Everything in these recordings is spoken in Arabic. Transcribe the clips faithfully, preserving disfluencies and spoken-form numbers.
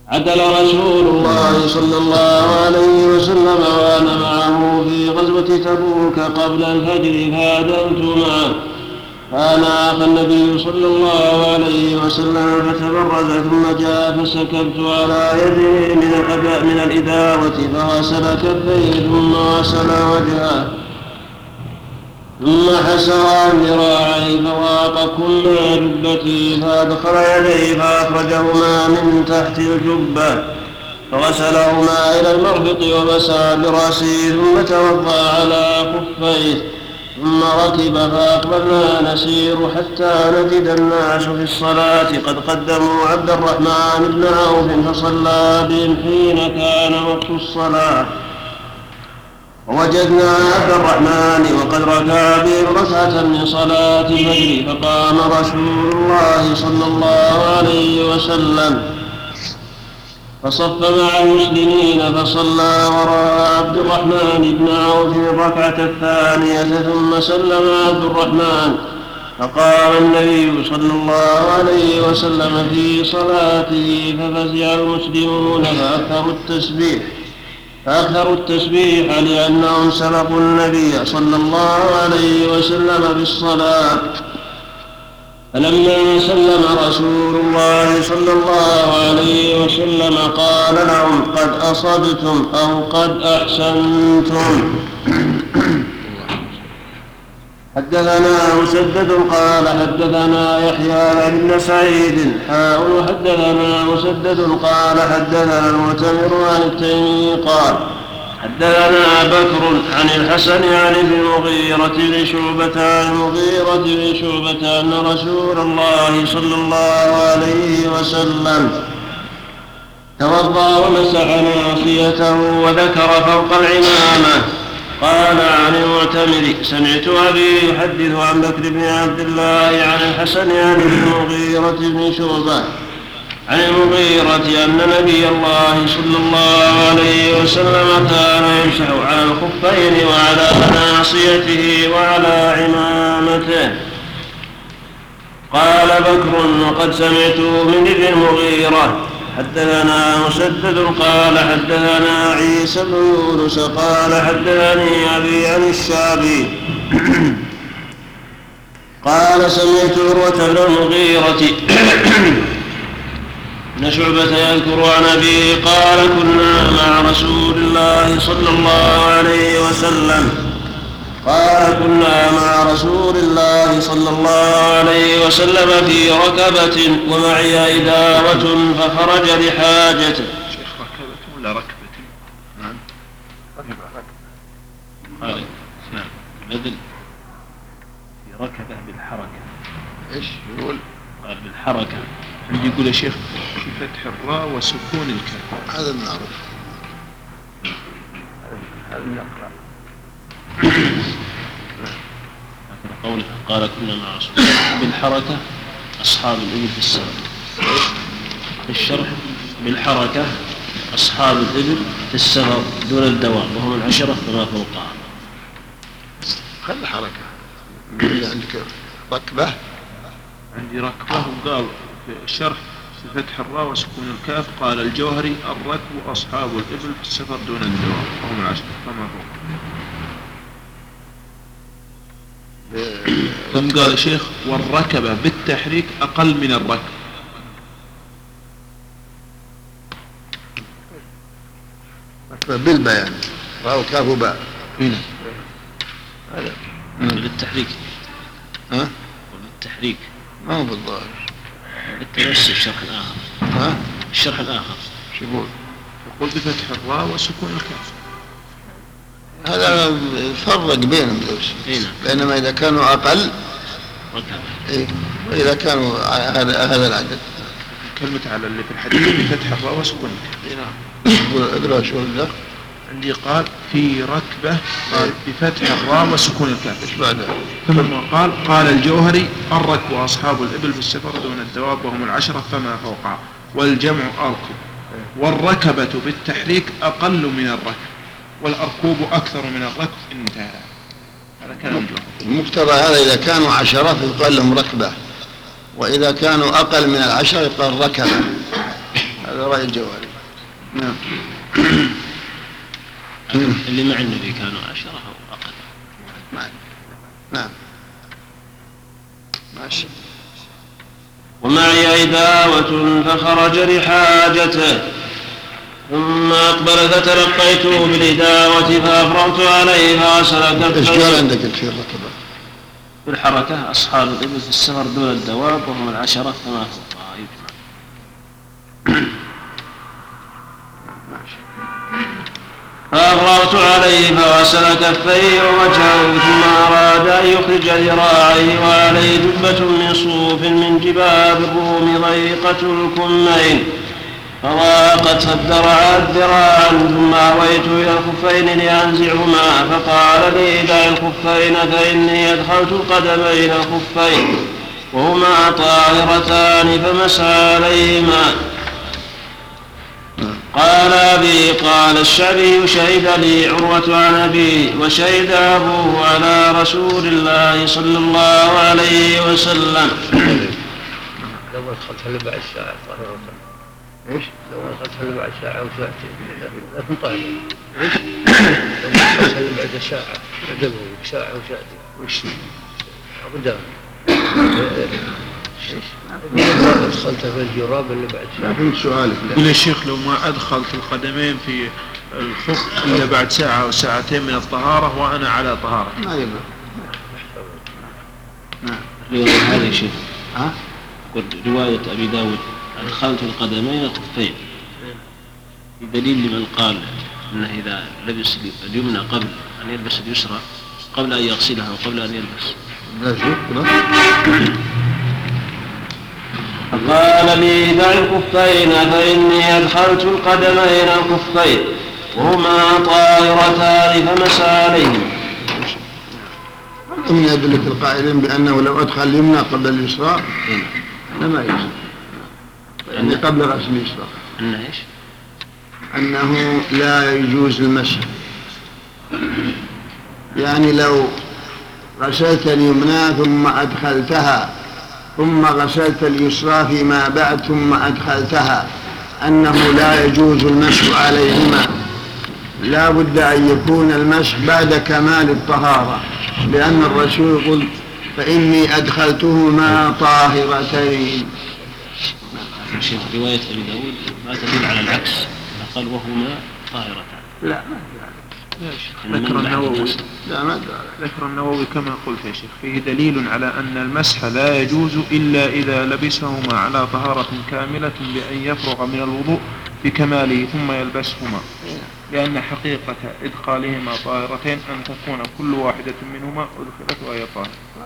عدل رسول الله صلى الله عليه وسلم وأنا معه في غزوة تبوك قبل الفجر فأذنت معه فأناخ النبي صلى الله عليه وسلم فتبرز ثم جاء فسكبت على يده من من الإداوة فغسل كفيه ثم غسل وجهه ثم حسر عن ذراعيه فواق كل جبته فأدخل يديه فأخرجهما من تحت الجبة فغسلهما إلى المرفق ومسح برأسه ثم توضأ على خفيه ثم ركب فأقبلنا نسير حتى نجد الناس في الصلاة قد قدموا عبد الرحمن بن عوف فصلى بهم حين كان وقت الصلاة ووجدنا عبد الرحمن وقد ركع بهم ركعة من صلاة الفجر فقام رسول الله صلى الله عليه وسلم فصف مع المسلمين فصلى وراء عبد الرحمن بن عوف الركعة الثانية ثم سلم عبد الرحمن فقام النبي صلى الله عليه وسلم في صلاته ففزع المسلمون فأكثروا التسبيح فأكثروا التسبيح لأنهم سبقوا النبي صلى الله عليه وسلم بالصلاة فلما سلم رسول الله صلى الله عليه وسلم قال لهم قد أصبتم أو قد أحسنتم. حدثنا مسدد قال حدثنا يحيى بن سعيد حاول حدثنا مسدد قال حدثنا المعتمر عن التيمي قال حدثنا بكر عن الحسن عن ابن المغيرة بن شعبة عن المغيرة بن شعبة أن رسول الله صلى الله عليه وسلم توضأ ومسح ناصيته وذكر فوق العمامة. قال عن المعتمر سمعت أبي يحدث عن بكر بن عبد الله عن الحسن عن المغيرة بن شعبة عن المغيرة أن نبي الله صلى الله عليه وسلم كان يمسح على الخفين وعلى ناصيته وعلى عمامته. قال بكر وقد سمعت من ابن المغيرة حدثنا مسدد قال حدثنا عيسى بن يونس قال حدثني أبي عن الشعبي قال سمعت عروة بن المغيرة إن شعبة يذكر عن أبيه قال كنا مع رسول الله صلى الله عليه وسلم قال كنا مع رسول الله صلى الله عليه وسلم في ركبة ومعي إداوة فخرج لحاجته. شيخ ركبة ولا ركبة؟ نعم ركبة ركبة نعم بدل في ركبة بالحركة. إيش يقول؟ قال بالحركة. عندي يقول يا شيخ بفتح الراء وسكون الكاف. هذا بنعرف هذا نقرأ. قوله قال كنا مع رسول الله بالحركة أصحاب الإبل في السبق. في الشرح بالحركة أصحاب الإبل في السفر دون الدوام وهم العشرة فما فوقها. خل الحركة عندك ركبة. عندي ركبة وقال في الشرح بفتح الراء وسكون الكاف قال الجوهري الركب أصحاب الإبل في السفر دون الدوام وهم العشرة فما فوقها. ثم قال الشيخ والركبة بالتحريك أقل من الركب. ركبة بالبيان راو كاف وباء هنا هذا بالتحريك. ها بالتحريك ما هو بالظاهر بالتنسي الشرح الآخر. ها الشرح الآخر شو يقول؟ يقول بفتح الراء وسكون الكاف. هذا فرق بينهم دوش. بينما إذا كانوا أقل إيه وإذا كانوا هذا هذا العدد. كلمة على اللي في الحديث بفتح الراء وسكون الكاف. نعم. اقرأ شو ذا؟ عندي قال في ركبة قال بفتح الراء وسكون الكاف. إيش بعدها؟ ثم قال قال الجوهري الركب وأصحاب الإبل في السفر دون الدواب وهم العشرة فما فوقها والجمع أركب والركبة بالتحريك أقل من الركب والأركوب أكثر من الركب. انتهى. هذا كلام المقتضى هذا إذا كانوا عشرة يقال لهم ركبة وإذا كانوا أقل من العشرة يقال ركبة. هذا رأي الجوهري. نعم. اللي مع النبي كانوا عشرة أو أقل. نعم ماشي. ومعي عداوة فخرج لحاجته ثم أقبل فتلقيته بالعداوة فأفرغت عليه فغسل كفيه. إيش قال عندك في الركبة؟ في الحركة أصحاب الإبل في السفر دون الدواب وهم العشرة كما يجمع. فأفرغت عليه فغسل كفيه ووجهه ثم أراد أن يخرج ذراعيه وعليه جبة من صوف من جباب الروم ضيقة الكمين فضاقت فادرعت ذراعا ثم أويت إلى الخفين لأنزعهما فقال لي دع الخفين فإني أدخلت القدمين الخفين وهما طاهرتان فمسى عليهما. قال أبي قال الشعبي شهد لي عروة عن أبي وشهد أبوه على رسول الله صلى الله عليه وسلم. لو أدخلتها لبعد ساعة طاهرة. إيش؟ لو أدخلتها لبعد ساعة أو ساعتين لكن طاهرة. إيش؟ لو أدخلتها لبعد ساعة عدبه ساعة أو ساعتين. وش؟ أبدا. أدخلتها في الجراب اللي بعد ساعة. لكن سؤالك. يقول الشيخ لو ما أدخلت القدمين في الخف إلا بعد ساعة أو ساعتين من الطهارة وأنا على طهارة. ما يبقى. نعم. هذا يا شيخ. ها؟ رواية أبي داود أدخلت القدمين الخفين دليل لمن قال أنه إذا لبس اليمنى قبل أن يلبس اليسرى قبل أن يغسلها وقبل أن يلبس. لا شوف. فقال لي دع الخفين فإني أدخلت القدمين الخفين وهما طاهرتان فمسى عليهما. من يدلك القائلين بأنه لو أدخل اليمنى قبل اليسرى لما يجوز. يعني قبل رأس اليسرى. أنه إيش؟ أنه لا يجوز المسح. يعني لو غسلت اليمنى ثم أدخلتها ثم غسلت اليسرى فيما بعد ثم أدخلتها أنه لا يجوز المسح عليهما. لا بد أن يكون المسح بعد كمال الطهارة لأن الرسول يقول فإني أدخلتهما طاهرتين. شيخ رواية أبي داود ما تدل على العكس قال وهما طاهرتان. لا ذكر النووي لا ما ذكر النووي كما قلت يا شيخ فيه دليل على أن المسح لا يجوز إلا إذا لبسهما على طهارة كاملة بأن يفرغ من الوضوء بكماله ثم يلبسهما لأن حقيقة إدخالهما طاهرتين أن تكون كل واحدة منهما أدخلت وهي طاهرة.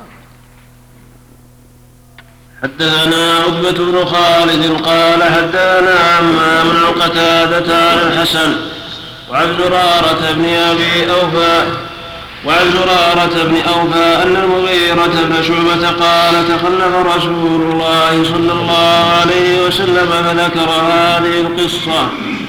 حدثنا عتبة بن خالد قال حدثنا عمام عن قتادة عن الحسن وعن زرارة بن أبي أوفى وعن زرارة بن أوفى أن المغيرة بن شعبة قال تخلف رسول الله صلى الله عليه وسلم فذكر هذه القصة.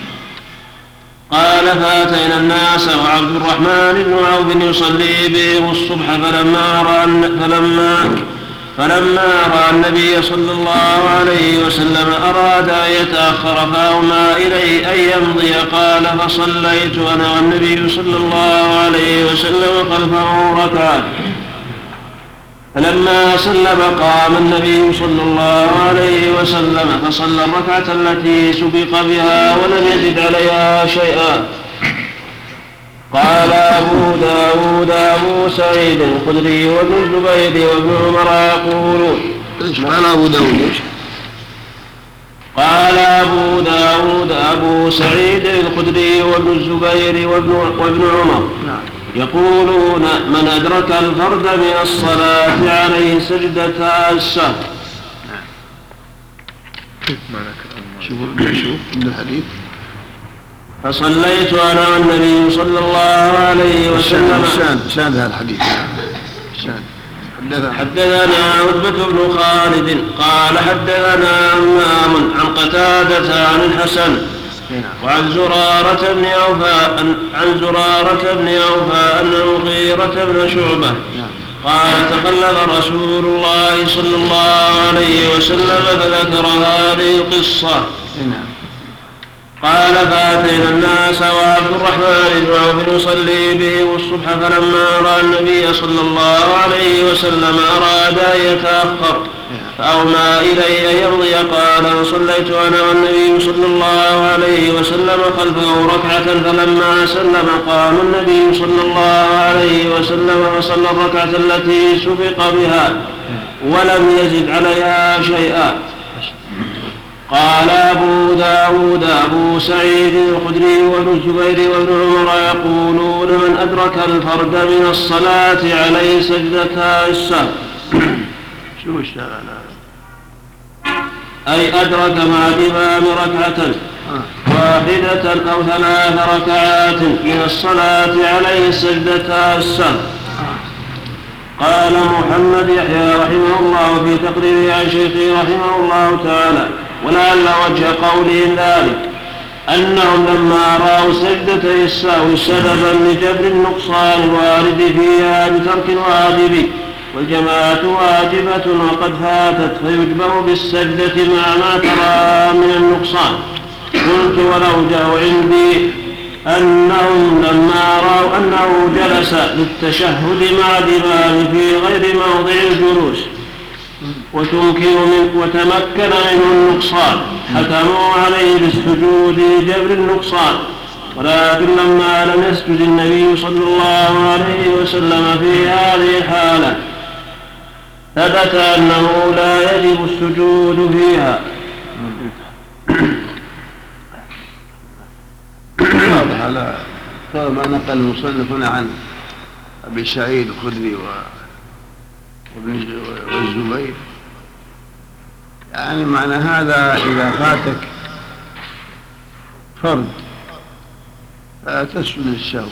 قال فأتينا الناس وعبد الرحمن بن عوف يصلي بهم الصبح فلما رأى فلما فلما رأى النبي صلى الله عليه وسلم أراد أن يتأخر فأومى إليه أن يمضي قال فصليت أنا والنبي صلى الله عليه وسلم خلفه ركعة فلما سلم قام النبي صلى الله عليه وسلم فصلى الركعة التي سبق بها ولم يزد عليها شيئا. قال أبو داود أبو سعيد الخدري وابن الزبير وابن عمر يقولون قال أبو داود قال أبو داود أبو سعيد الخدري وابن الزبير وابن عمر يقولون من أدرك الفرد من الصلاة عليه سجدة السهو. شوف شوف الحديث فصليت أنا والنبي صلى الله عليه وسلم. شاهد شاهد هذا الحديث. حدثنا عتبة بن خالد قال حدثنا عمام عن قتادة عن الحسن وعن زرارة بن أوفى عن زرارة بن أوفى أن المغيرة بن شعبة قال تخلف رسول الله صلى الله عليه وسلم فذكر هذه القصة. قال فأتينا الناس وعبد الرحمن بن عوف يصلي بهم الصبح فلما رأى النبي صلى الله عليه وسلم أراد أن يتأخر فأومى إلي أن يمضي قال صليت أنا والنبي صلى الله عليه وسلم خلفه ركعة فلما سلم قام النبي صلى الله عليه وسلم وصلى الركعة التي سبق بها ولم يزد عليها شيئا. قال أبو داود أبو سعيد الخدري وابن الزبير وابن عمر يقولون من أدرك الفرد من الصلاة عليه سجدتا السهو. شو اشتغل؟ أي أدرك مع الإمام ركعة واحدة أو ثلاث ركعات من الصلاة عليه سجدتا السهو. قال محمد يحيى رحمه الله في تقريره عن شيخه رحمه الله تعالى ولعل وجه قولهم ذلك أنهم لما رأوا سجدتي السهو سببا لجبر النقصان الوارد فيها بترك الواجب والجماعة واجبة وقد فاتت فيجبر بالسجدة مع ما ترى من النقصان. قلت والأوجه عندي أنهم لما رأوا أنه جلس للتشهد مع الإمام في غير موضع الجلوس وتمكن من وتمكن منه النقصان حكموا عليه بالسجود لجبر النقصان. ولكن لما لم يسجد النبي صلى الله عليه وسلم في هذه الحالة ثبت أنه لا يجب السجود فيها. واضح على ما نقل المصنف هنا عن أبي سعيد الخدري والزبير، يعني معنى هذا إذا فاتك فرد فتسجد السهو،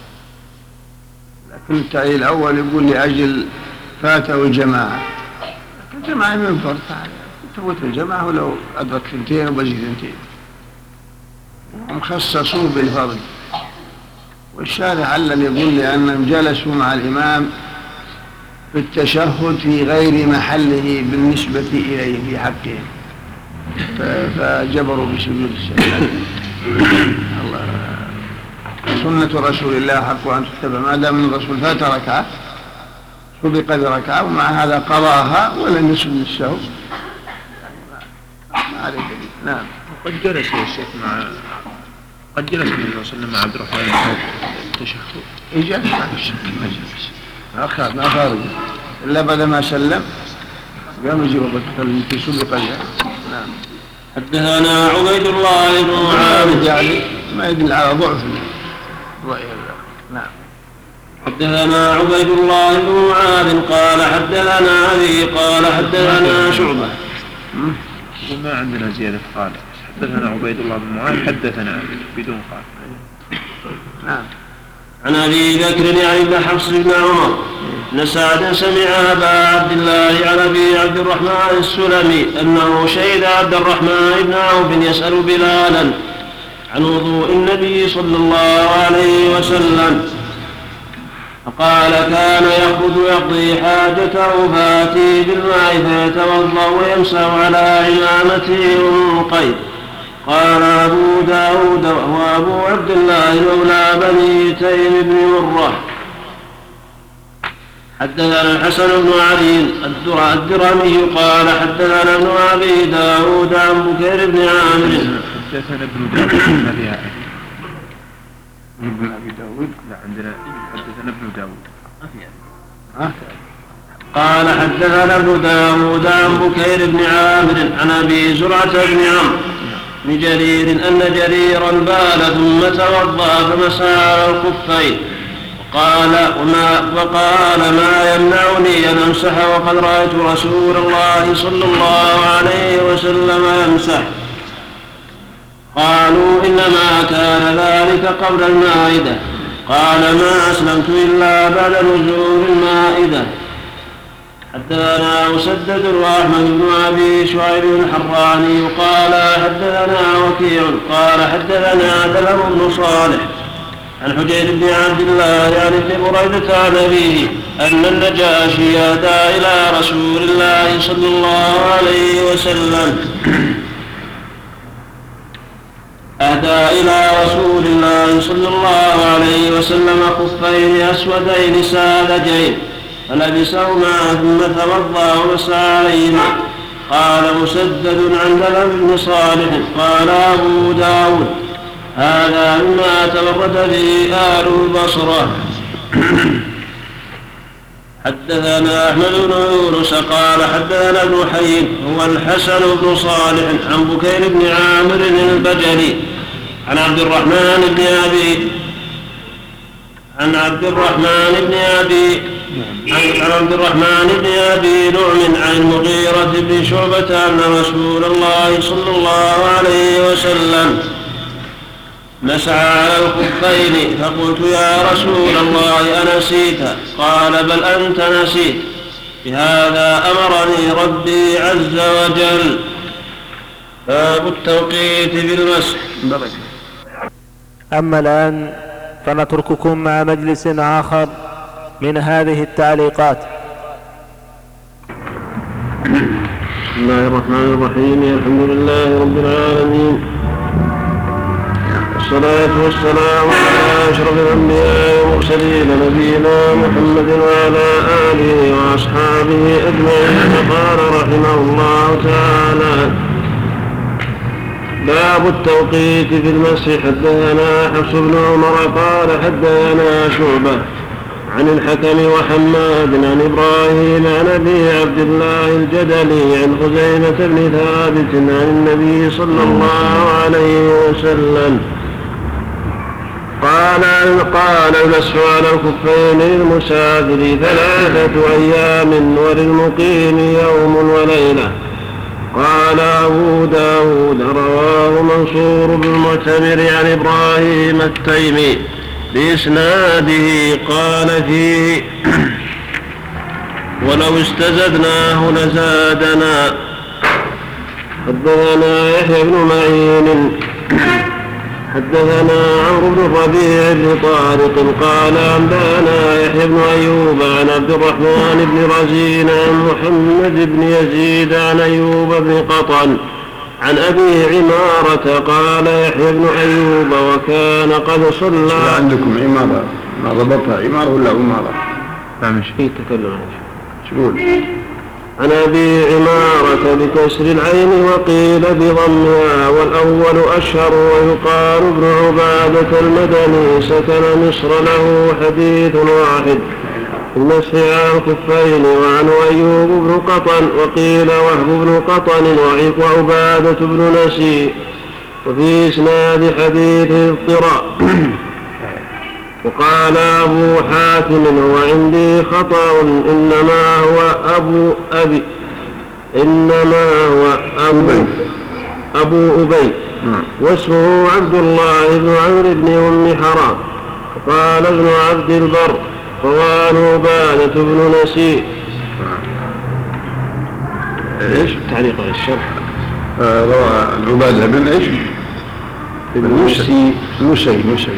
لكن التعليل الأول يقول لأجل فاته الجماعة، الجماعة من فرد تفوت الجماعة ولو أدرك ثنتين وبزي ثنتين، هم خصصوه بالفرد. والشارع علل يقول لأنهم جلسوا مع الإمام في التشهد في غير محله بالنسبة إليه في حقهم فجبروا بسجود السهو. الله سنة رسول الله حق أن تتبع، ما دام من الرسول فات ركعة سبق بركعة ومع هذا قضاها ولم يسجد السهو، ما عليه دليل. نعم. قد جلس يا شيخ مع قد جلس النبي صلى الله عليه وسلم مع عبد الرحمن التشهد. إجازة ما في شك، ما جلس ما خارج ما خارج إلا بعد ما سلم قام يجيب التي سبق بها. نعم. حدثنا عبيد الله بن معاذ يعني ما يدل على ضعف الرأي. نعم. حدثنا عبيد الله بن معاذ قال حدثنا أبي قال حدثنا شعبة. وما عندنا زيادة قال حدثنا عبيد الله بن معاذ حدثنا بدون قال. نعم. عن أبي بكر يعني بن حفص بن عمر أن سعدا سمع أبا عبد الله عن أبي عبد الرحمن السلمي أنه شهد عبد الرحمن بن عوف يسأل بلالا عن وضوء النبي صلى الله عليه وسلم فقال كان يخرج يقضي حاجته فاتي بالماء فيتوضأ ويمسح على عمامته ومنقيه. قال أبو داود وهو أبو عبد الله مولى بني تيم بن مرة حدثنا الحسن بن علي الدرمي قال حدثنا ابن أبي داود عن بكير بن عامر. حدثنا ابن داود ما فيها ابن أبي داود لا عندنا حدثنا ابن داود ها؟ قال حدثنا ابن داود عن بكير بن عامر عن أبي زرعة بن عمرو بن جرير أن جريرا بال ثم توضأ فمسح على الخفين وقال وما وقال ما يمنعني أن أمسح وقد رأيت رسول الله صلى الله عليه وسلم يمسح. قالوا إنما كان ذلك قبل المائدة. قال ما أسلمت إلا بعد نزول المائدة. حدثنا مسدد وأحمد بن أبي شعيب الحراني قال حدثنا وكيع قال حدثنا دلم بن صالح عن حجير بن عبد الله عن ابن بريدة عن أبيه أن النجاشي أتى إلى رسول الله صلى الله عليه وسلم أهدى إلى رسول الله صلى الله عليه وسلم خفين أسودين ساذجين فلبسهما ثم توضأ ومسح عليهما. قال مسدد عن دلم بن صالح قال أبو داود هذا مما تبرد به آل البصرة. حدثنا أحمد بن يونس قال حدثنا ابن حي هو الحسن بن صالح عن بكير بن عامر البجلي عن عبد الرحمن بن أبي عن عبد الرحمن بن أبي عن عبد الرحمن بن أبي نعم عن المغيرة بن شعبة أن رسول الله صلى الله عليه وسلم مسح على الخفين فقلت يا رسول الله أنسيت؟ قال بل أنت نسيت. بهذا أمرني ربي عز وجل. باب التوقيت بالمسح. أما الآن فنترككم مع مجلس آخر من هذه التعليقات. بسم الله الرحمن الرحيم. الحمد لله رب العالمين والصلاة والسلام على أشرف الأنبياء والمرسلين نبينا محمد وعلى آله وأصحابه أجمعين. قال رحمه الله تعالى باب التوقيت في المسح. حدثنا حفص بن عمر قال حدثنا شعبة عن الحكم وحماد عن إبراهيم عن أبي عبد الله الجدلي عن خزيمة بن ثابت عن النبي صلى الله عليه وسلم قال قال المسح على الخفين للمسافر ثلاثة أيام وللمقيم يوم وليلة. قال أبو داود رواه منصور بن المعتمر عن إبراهيم التيمي بإسناده قال فيه ولو استزدناه لزادنا. حدثنا يحيى بن معين حدثنا عمرو بن الربيع بن طارق قال أنبانا يحيى بن أيوب عن عبد الرحمن بن رزين عن محمد بن يزيد عن أيوب بن قطن عن أبي عمارة قال يحيى بن أيوب وكان قد صلى. عندكم عمارة ما ضبطها عمارة ولا عمارة؟ لا مش فيه تكلم. شقول عن أبي عمارة بكسر العين وقيل بضمها والأول أشهر ويقال ابن عبادة المدني سكن مصر له حديث واحد المسح على الخفين. وعن أيوب بن قطن وقيل وهب بن قطن وعبادة بن نسي وفي إسناد حديث اضطراب. وقال أبو حاتم وعندي خطأ إنما هو أبو أبي إنما هو أبو أبو أبي واسمه عبد الله بن عمرو بن أم حرام. قال ابن عبد البر قال عبادة بن نسي. ايش تعليق على الشرح؟ روى عبادة بن ايش؟ النسي نسي نسي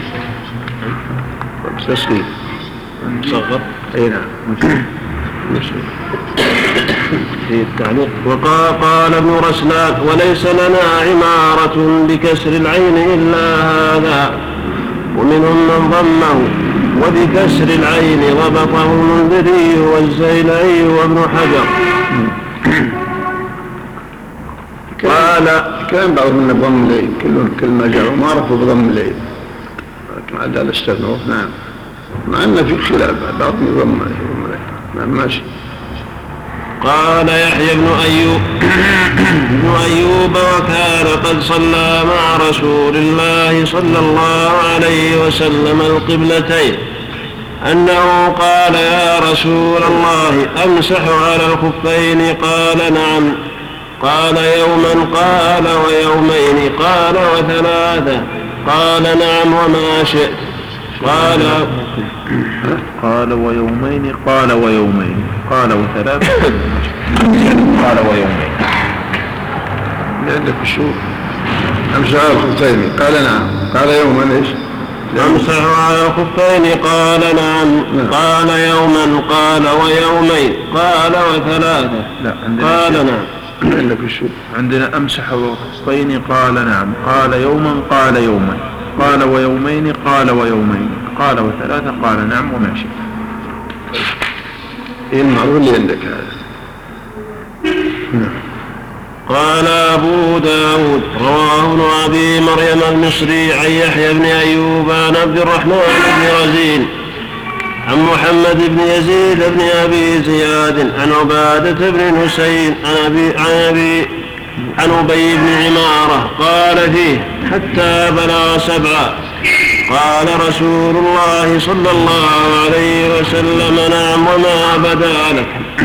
تسقيط مصغر. اي نعم نسي في التعليق. وقال ابن رسلان وليس لنا عمارة بكسر العين إلا هذا ومنهم من ضمه وبكسر العين ضبطه المنذري والزيلعي وابن حجر. قال كان بعضهم بضم الليل كلهم كل ما جاء عمارة بضم الليل لكن عاد هذا استثنوه. نعم مع أن في خلاف بعضهم يضم الليل. نعم ماشي. قال يحيى بن أيوب بن أيوب وكان قد صلى مع رسول الله صلى الله عليه وسلم القبلتين أنه قال يا رسول الله أمسح على الخفين؟ قال نعم. قال يوما؟ قال ويومين؟ قال وثلاثة؟ قال نعم وما شئت. قال قال ويومين؟ قال ويومين؟ قال وثلاثة؟ قال ويومين. عندك الشوف أمسح على الخفين قال نعم. قال يوما ايش؟ أمسح على الخفين؟ قال نعم. قال يوما؟ قال ويومين؟ قال وثلاثة؟ لا قال نعم. عندك الشو عندنا أمسح الخفين قال نعم، قال يوما قال يوما، قال ويومين قال ويومين، قال وثلاثة قال نعم وما شئت. إيه المعروف اللي عندك هذا؟ قال أبو داود رواه ابن أبي مريم المصري عن يحيى بن أيوب عن عبد الرحمن بن رزين عن محمد بن يزيد بن أبي زياد عن عبادة بن حسين عن أبي عن أبي عن أبي بن عمارة قال فيه حتى بلغ سبعا قال رسول الله صلى الله عليه وسلم نعم وما بدا لك.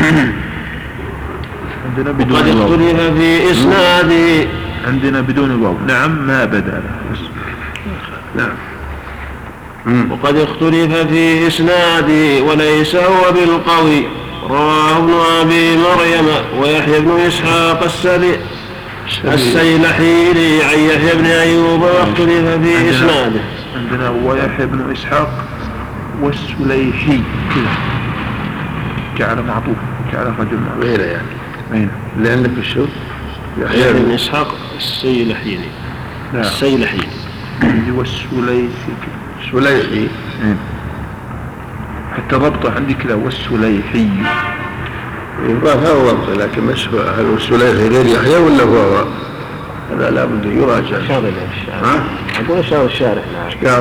عندنا بدون وقد الواو. اختلف في إسناده. عندنا بدون الواو نعم ما بدا لك. نعم. وقد اختلف في إسناده وليس هو بالقوي. رواه ابن أبي مريم ويحيى بن إسحاق السلي السيلحيلي عن يحيى بن أيوب واختلف في إسناده. عندنا ويحيى بن إسحاق والسليحي كذا جعل معطوف جعل رجل معطوف غيره يعني. أين اللي عندك الشو يحيى بن إسحاق السيلحيلي السيلحيلي والسليحي سليحي. حتى ضبطه عندي كذا والسليحي يبقى هو ضبطه، لكن مش هل السليحي غير يحيى ولا هو؟ هذا لابد يراجع. شارح الشارح. أقول شارح الشارح. قال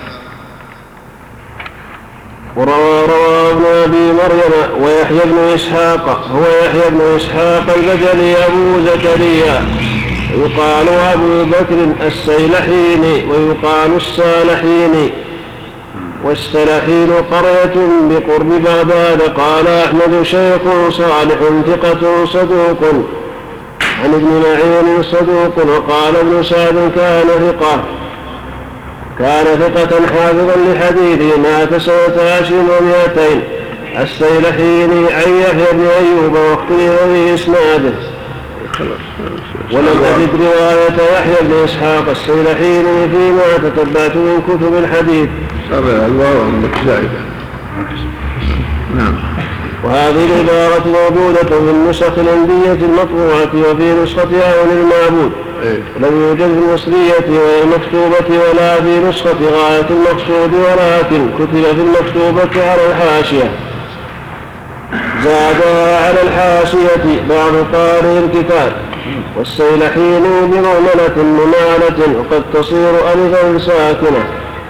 وروى روى ابن أبي مريم ويحيى بن إسحاق هو يحيى بن إسحاق البجلي أبو زكريا ويقال أبو بكر السيلحيني ويقال السالحيني والسلحين قرية بقرب بغداد. قال أحمد شيخ صالح ثقة صدوق عن ابن معين صدوق. وقال ابن سعد كان ثقة كان ثقة حافظا لحديثه مات سنة عشر ومئتين. السيلحيني عن يحيى بن أيوب واختلف في إسناده ولم أجد رواية يحيى بن إسحاق السيلحيني فيما تتبعت من كتب الحديث. صبر الواو عندك زائدة. نعم. وهذه العبارة موجودة في النسخ الهندية المطبوعة وفي نسخة عون المعبود. لم يوجد في المصرية ولا المكتوبة ولا في نسخة غاية المقصود، ولكن كتب في المكتوبة على الحاشية. زادها على الحاشية بعض قارئ الكتاب والسيلحين بمهملة ممالة وقد تصير ألفا ساكنة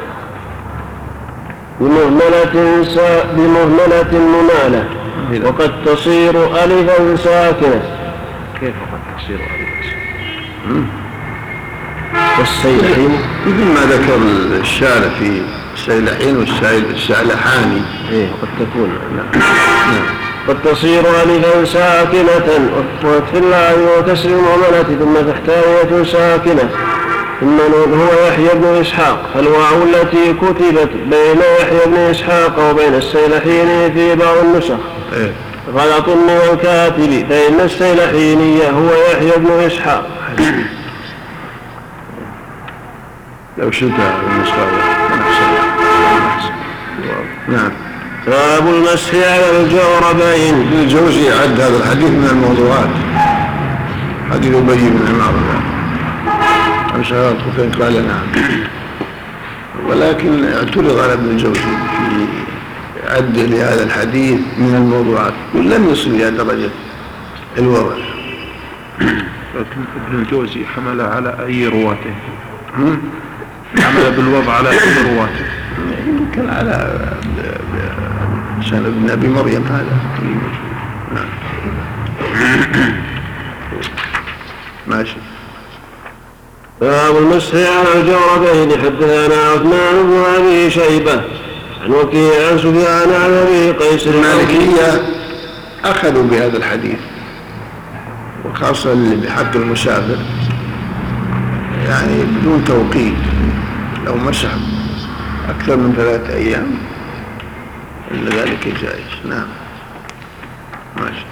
بمهملة سا بمهملة ممالة وقد تصير ألفا ساكنة. كيف قد تصير ألفا ساكنة؟ والسيلحين مثل ما ذكر الشارع في السيلحين والسالحاني. إيه قد تكون نعم. قد تصير ألفا ساكنة وفتح الله وكسر المهملة ثم تحتاية ساكنة. ثم هو يحيى بن إسحاق، فالواو التي كتبت بين يحيى بن إسحاق وبين السيلحيني في بعض النسخ غلط من الكاتب، فإن السيلحيني هو يحيى بن إسحاق. لو شلتها النسخة. نعم. باب المسح على الجوربين. ابن الجوزي عد هذا الحديث من الموضوعات، حديث أبي بن عمارة عن شهادة الخفين قال نعم، ولكن اعترض على ابن الجوزي في عده لهذا الحديث من الموضوعات ولم يصل إلى درجة الوضع. لكن ابن الجوزي حمل على أي رواته؟ حمل بالوضع على أي رواته؟ يمكن على سنة ابن أبي مريم هذا. نعم. ماشي. باب المسح على الجوربين. حدثنا عثمان بن أبي شيبة عن وكيع عن سفيان عن أبي قيس. المالكية أخذوا بهذا الحديث وخاصة اللي بحق المسافر، يعني بدون توقيت، لو مسح أكثر من ثلاثة أيام إلا ذلك جائز. نعم. ماشي.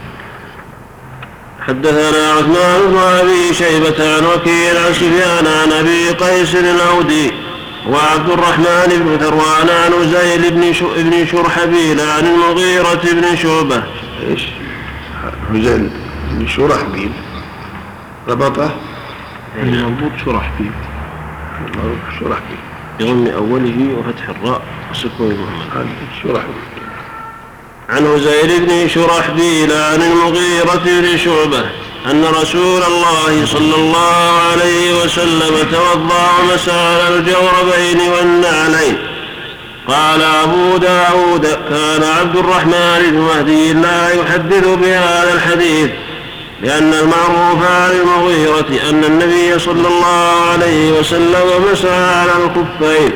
حدثنا عثمان بن أبي شيبة عن وكيع عن سفيان عن أبي قيس الأودي وعبد الرحمن بن ثروان عن عزيل بن شرحبيل عن المغيرة بن شعبة. إيش؟ عزيل بن شرحبيل. ربطه المربوط شرح فيه شرح فيه بضم أوله وفتح الراء وسكون المهمل. شرح عن زيد بن شرحبيل عن المغيرة بن شعبة أن رسول الله صلى الله عليه وسلم توضأ ومسح على الجوربين والنعلين. قال أبو داود كان عبد الرحمن بن مهدي لا يحدث بهذا الحديث، لأن المعروف عن المغيرة أن النبي صلى الله عليه وسلم مسح على الخفين.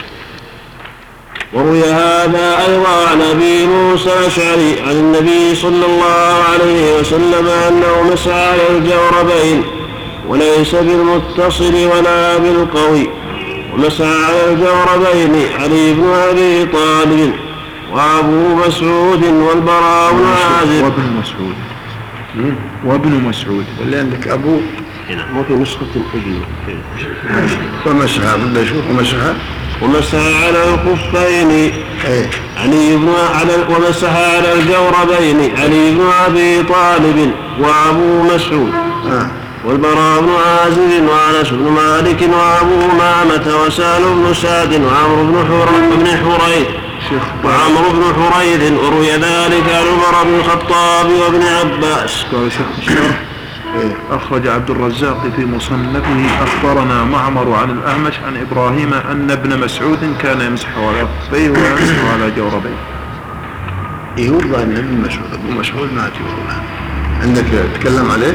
وروي هذا أيضا عن أبي موسى الأشعري عن النبي صلى الله عليه وسلم أنه مسح على الجوربين وليس بالمتصل ولا بالقوي. ومسح على الجوربين علي بن أبي طالب وأبو مسعود والبراء بن عازب وابن مسعود وابن مسعود اللي عندك أبو هنا مو في نسخة ابن ومسح بدنا نشوف ومسح ومسح على الخفين ايه علي بن على ومسح على الجوربين علي بن أبي طالب وأبو مسعود آه. والبراء بن عازب وأنس بن مالك وأبو أمامة وسهل بن سعد وعمرو بن حريث وعمرو بن حريث. وروي ذلك عن عمر بن الخطاب وابن عباس. قال شيخ الشرح أخرج عبد الرزاق في مصنفه أخبرنا معمر عن الأعمش عن إبراهيم أن ابن مسعود كان يمسح على خفيه ويمسح على جوربيه. إيه هو ظن ابن مسعود ابن مسعود ما تقول عندك تتكلم عليه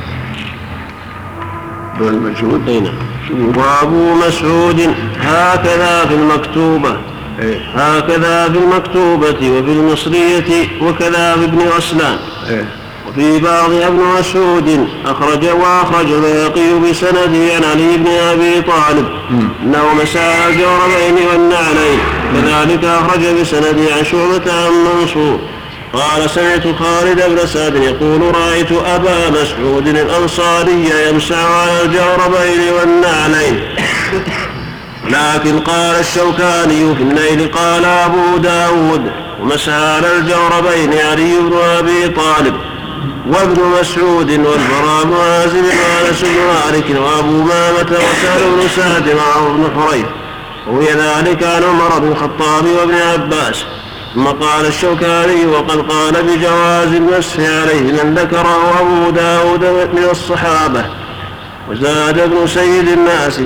ابن مسعود هنا. وأبو مسعود هكذا في المكتوبة إيه. هكذا في المكتوبة وفي المصرية وكذا في ابن غسلان. إيه. وفي بعض ابن مسعود أخرج وأخرج البيهقي بسنده عن علي بن أبي طالب أنه مسح على الجوربين والنعلين. كذلك أخرج بسنده عن شعبة عن منصور قال سمعت خالد بن سعد يقول رأيت أبا مسعود الأنصاري يمسح على الجوربين والنعلين. لكن قال الشوكاني في النيل قال أبو داود ومسح على الجوربين علي بن أبي طالب وابن مسعود والبراء بن عازب وأنس بن مالك وأبو أمامة وسهل بن سعد وعمرو بن حريث. وروي ذلك عن عمر بن الخطاب وابن عباس. ثم قال الشوكاني وقد قال بجواز المسح عليه من ذكره أبو داود من الصحابة. وزاد ابن سيد الناس.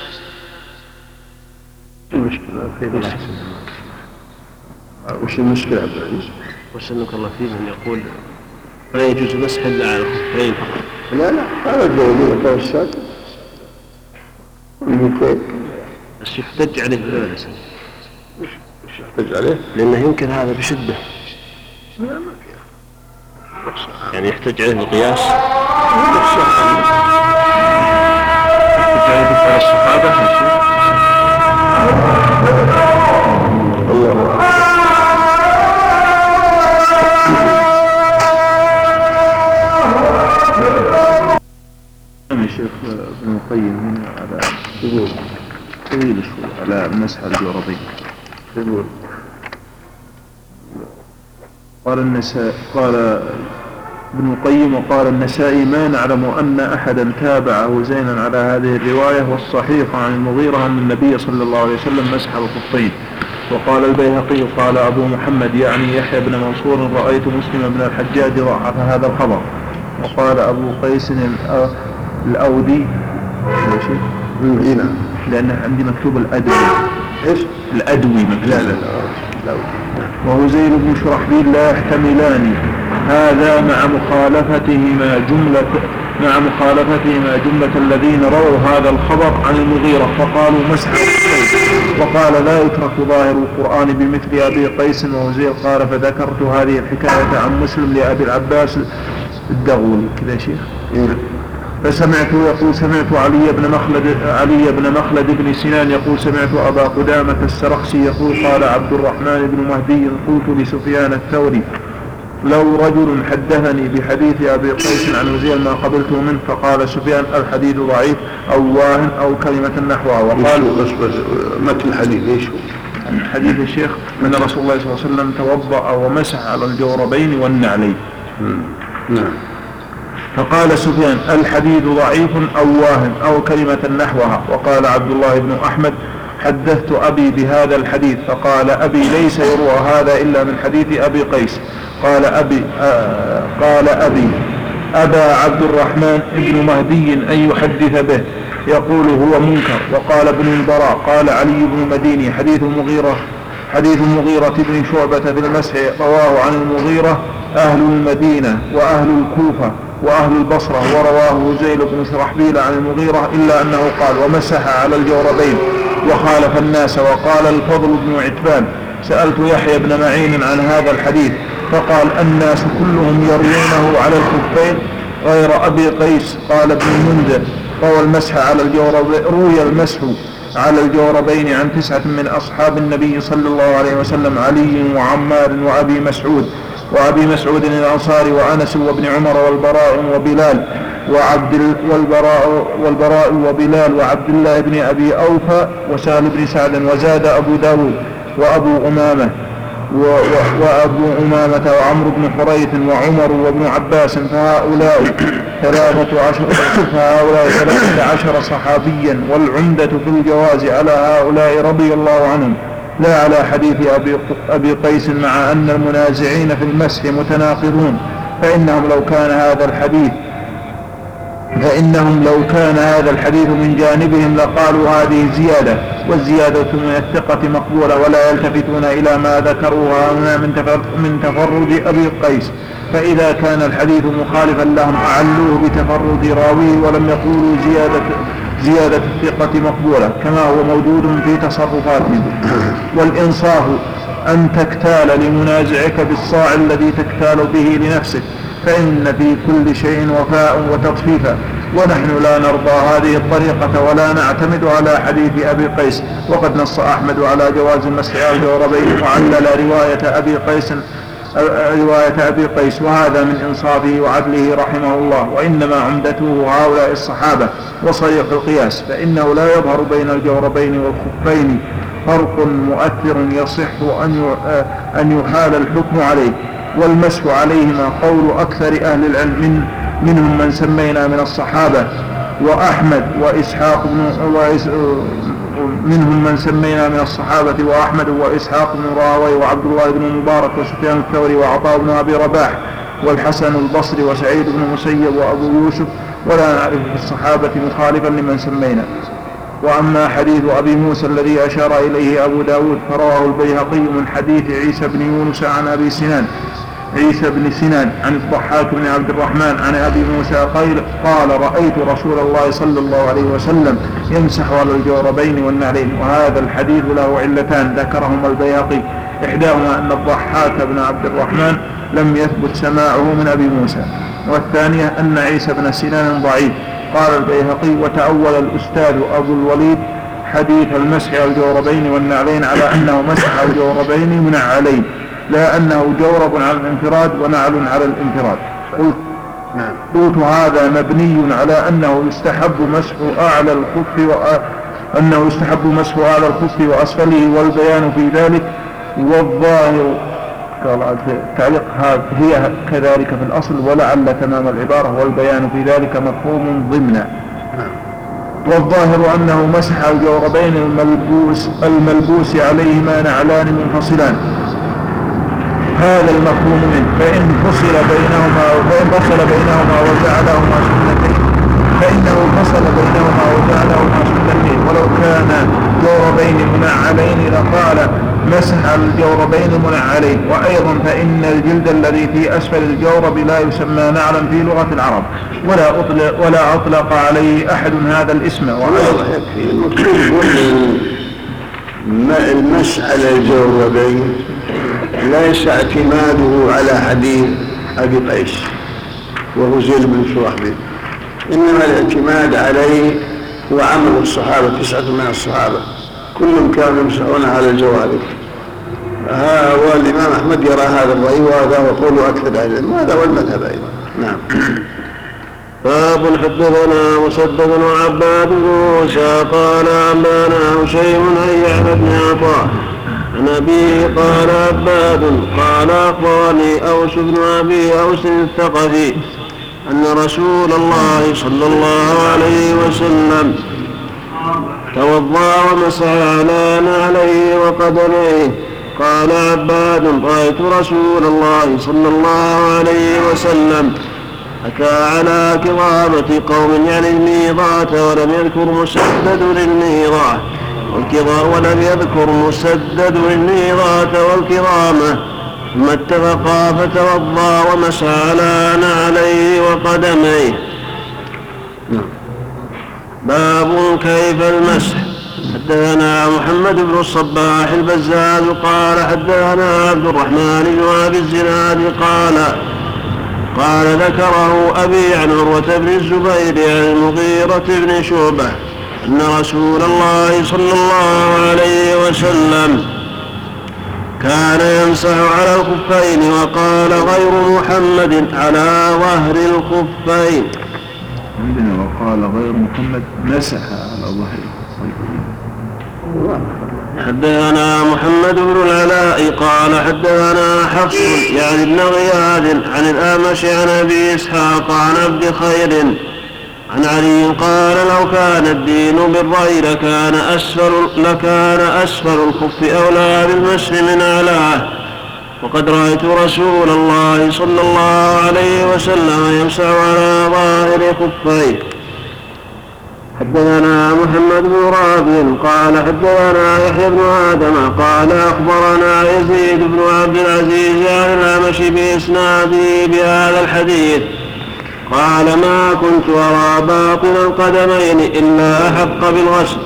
وش المشكلة عبد العزيز؟ وسلمك الله فيه من يقول لا يجوز مسح إلا على الخفين فقط. لا لا هذا الجوزية توسط بس يحتج عليه بالله وش يحتج عليه؟ لأنه ينكر هذا بشدة. لا ما فيها يعني يحتج عليه بالقياس. جايب على الصحابة الله الشيخ ابن القيم هنا على يقول طويل شوي على مسح الجوربين. يقول قال النساء قال ابن القيم وقال النسائي ما نعلم أن أحدا تابعه زينا على هذه الرواية، والصحيح عن المغيرة أن النبي صلى الله عليه وسلم مسح الخفين. وقال البيهقي قال أبو محمد يعني يحيى بن منصور رأيت مسلم بن الحجاج ضعف هذا الخبر. وقال أبو قيس الأودي هنا لأنه عندي مكتوب الأدوي. إيش؟ الأدوي مكتوب. لا لا لا وهو زيد بن شرحبيل لا يحتملان هذا مع مخالفتهما جملة مع مخالفتهما جملة الذين رووا هذا الخبر عن المغيرة فقالوا مسح الخفين، وقال لا يترك ظاهر القرآن بمثل أبي قيس ووزير قال فذكرت هذه الحكاية عن مسلم لأبي العباس الدغولي كذا شيخ. فسمعته يقول سمعت علي بن مخلد علي بن مخلد بن سنان يقول سمعت أبا قدامة السرخسي يقول قال عبد الرحمن بن مهدي قلت لسفيان الثوري لو رجل حدثني بحديث أبي قيس عن وزير ما قبلته منه، فقال سفيان الحديث ضعيف أو واهن أو كلمة نحوها. وقال بس بس متن الحديث ليش هو؟ حديث الشيخ أن رسول الله صلى الله عليه وسلم توضأ ومسح على الجوربين والنعلين. نعم. فقال سفيان: الحديث ضعيف أو واهم أو كلمة نحوها. وقال عبد الله بن أحمد: حدثت أبي بهذا الحديث فقال: أبي ليس يروى هذا إلا من حديث أبي قيس. قال أبي آه قال أبي أبى عبد الرحمن بن مهدي أن يحدث به، يقول هو منكر. وقال ابن البراء: قال علي بن مديني: حديث المغيرة حديث المغيرة بن شعبة في المسح رواه عن المغيرة أهل المدينة وأهل الكوفة وأهل البصرة، ورواه هزيل بن شرحبيل عن المغيرة، إلا أنه قال: ومسح على الجوربين وخالف الناس. وقال الفضل بن عتبان: سألت يحيى بن معين عن هذا الحديث فقال: الناس كلهم يروونه على الخفين غير أبي قيس. قال ابن المنذر: روى المسح على الجوربين روي المسح على الجوربين عن تسعة من أصحاب النبي صلى الله عليه وسلم: علي وعمار وأبي مسعود وأبي مسعود الأنصاري وأنس وابن عمر والبراء وبلال وعبد والبراء والبراء وبلال وعبد الله بن أبي أوفى وسهل بن سعد. وزاد أبو داود وأبو أمامة وأبو أمامة وعمرو بن حريث وعمر وابن عباس، فهؤلاء ثلاثة عشر فهؤلاء ثلاثة عشر صحابيا، والعمدة في الجواز على هؤلاء رضي الله عنهم لا على حديث أبي, أبي قيس، مع أن المنازعين في المسح متناقضون، فإنهم لو كان هذا الحديث فإنهم لو كان هذا الحديث من جانبهم لقالوا هذه زيادة، والزيادة من الثقة مقبولة، ولا يلتفتون إلى ما ذكروها من تفرد أبي قيس. فإذا كان الحديث مخالفا لهم أعلوه بتفرد راويه ولم يقولوا زيادة زيادة الثقة مقبولة، كما هو موجود في تصرفاتهم. والإنصاف أن تكتال لمنازعك بالصاع الذي تكتال به لنفسك، فإن في كل شيء وفاء وتطفيفا، ونحن لا نرضى هذه الطريقة ولا نعتمد على حديث أبي قيس. وقد نص أحمد على جواز المسح على الجوربين وعلل رواية أبي قيس رواية أبي قيس، وهذا من إنصافه وعدله رحمه الله. وإنما عمدته هؤلاء الصحابة وصريح القياس، فإنه لا يظهر بين الجوربين والخفين فرق مؤثر يصح أن يحال الحكم عليه. والمسح عليهما قول أكثر أهل العلم، من منهم من سمينا من الصحابة وأحمد وإسحاق بن منهم من سمينا من الصحابة وأحمد وإسحاق بن راهويه وعبد الله بن مبارك وسفيان الثوري وعطاء بن أبي رباح والحسن البصري وسعيد بن مسيب وأبو يوسف، ولا نعرف في الصحابة مخالفا لمن سمينا. وأما حديث أبي موسى الذي أشار إليه أبو داود فرواه البيهقي من حديث عيسى بن يونس عن أبي سنان عيسى بن سنان عن الضحاك بن عبد الرحمن عن أبي موسى قال, قال رأيت رسول الله صلى الله عليه وسلم يمسح على الجوربين والنعلين. وهذا الحديث له علتان ذكرهما البيهقي، إحداهما أن الضحاك بن عبد الرحمن لم يثبت سماعه من أبي موسى، والثانية أن عيسى بن سنان ضعيف. قال البيهقي: وتأول الأستاذ أبو الوليد حديث المسح على الجوربين والنعلين على أنه مسح على الجوربين منعلين، لا أنه جورب على الانفراد ونعل على الانفراد. قلت, قلت هذا مبني على أنه يستحب مسح أعلى الخف وأنه يستحب مسح أعلى الخف وأسفله، والبيان في ذلك والظاهر تعليق هي كذلك في الأصل، ولعل تمام العبارة والبيان في ذلك مفهوم ضمنا. والظاهر أنه مسح الجوربين الملبوس, الملبوس عليهما نعلان منفصلان، هذا المفهوم منه. فإن فصل بينهما فإن فصل بينهما وجعلهما سنتين فإنه فصل بينهما وجعلهما سنتين، ولو كان جوربين منعلين لقال مسح الجوربين منعلين. وأيضا فإن الجلد الذي في أسفل الجورب لا يسمى نعلا في لغة العرب، ولا أطلق, ولا أطلق عليه أحد هذا الاسم. المسح على الجوربين ليس اعتماده على حديث أبي قيس وهزيل بن شرحبيل، إنما الاعتماد عليه هو عمل الصحابة، تسعة من الصحابة كلهم كانوا يمسحون على الجوارب. والإمام أحمد يرى هذا الرأي، وهذا هو قول أكثر أهل العلم، وهذا هو المذهب أيضا. نعم. باب حدثنا مسدد وعباد بن موسى قال أنبانا هشيم أن يحيى بن عطاء عن أبيه قال عباد قال أخبرني أوس بن أبي أوس الثقفي أن رسول الله صلى الله عليه وسلم توضأ ومسح على نعليه وقدميه. قال عباد: رأيت رسول الله صلى الله عليه وسلم أتى على كرامة قوم يعني الميضاة ولم يذكر مسدد للميضاة ولم يذكر مسدد للميضاة والكرامة، ثم اتفقا فتوضأ ومسح على نعليه وقدميه. باب كيف المسح. حدثنا محمد بن الصباح البزاز قال حدثنا عبد الرحمن بن أبي الزناد قال قال ذكره أبي عن عروة بن الزبير عن المغيرة بن شعبة أن رسول الله صلى الله عليه وسلم كان يمسح على الخفين، وقال غير محمد على ظهر الخفين. عندنا وقال غير محمد مسح على ظهر الخفين. حدثنا محمد بن العلاء قال حدثنا حفص يعني ابن غياث عن الأعمش عن أبي إسحاق عن عبد خير عن علي قال لو كان الدين بالرأي لكان أسفل, لكان أسفل الخف أولى بالمسح من أعلاه، وقد رأيت رسول الله صلى الله عليه وسلم يمسح على ظاهر خفيه. حدثنا محمد بن رافع قال حدثنا يحيى بن آدم قال أخبرنا يزيد بن عبد العزيز عن الأعمش بإسناده بهذا الحديث قال ما كنت أرى باطن القدمين إلا أحق بالغسل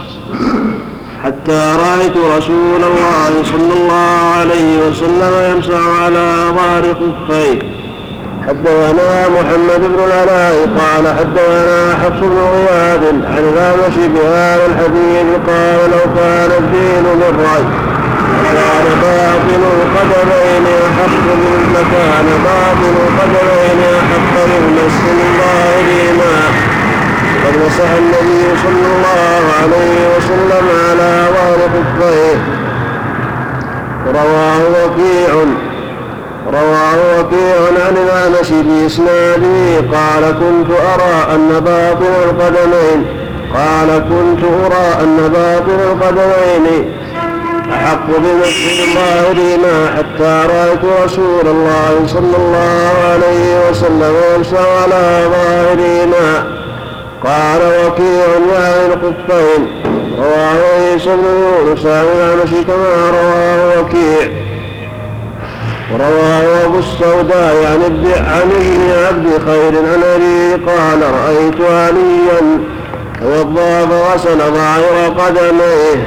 حتى رأيت رسول الله صلى الله عليه وسلم يمسح على ظهر خفيه. حدثنا محمد بن العلاء قال حدثنا حفص بن غياث عن الأعمش بهذا الحديث قال لو كان الدين بالرأي كان باطن القدمين أحق بالمكان باطن القدمين أحق بالمسح من ظاهرهما، وقد مسح النبي صلى الله عليه وسلم على ظهر خفيه. رواه وكيع رواه وكيع عن الأعمش بإسناده قال كنت أرى أن باطن القدمين قال كنت أرى أن باطن القدمين أحق بمسح ظاهرهما حتى رأيت رسول الله صلى الله عليه وسلم يمسح على ظاهرهما. قال وكيع يعني الخفين. رواه عيسى بن يونس عن الأعمش كما رواه وكيع. ورواه أبو السوداء يعني عن ابن عبد خير عن أبي قال رأيت عليا توضأ فغسل ظاهر قدميه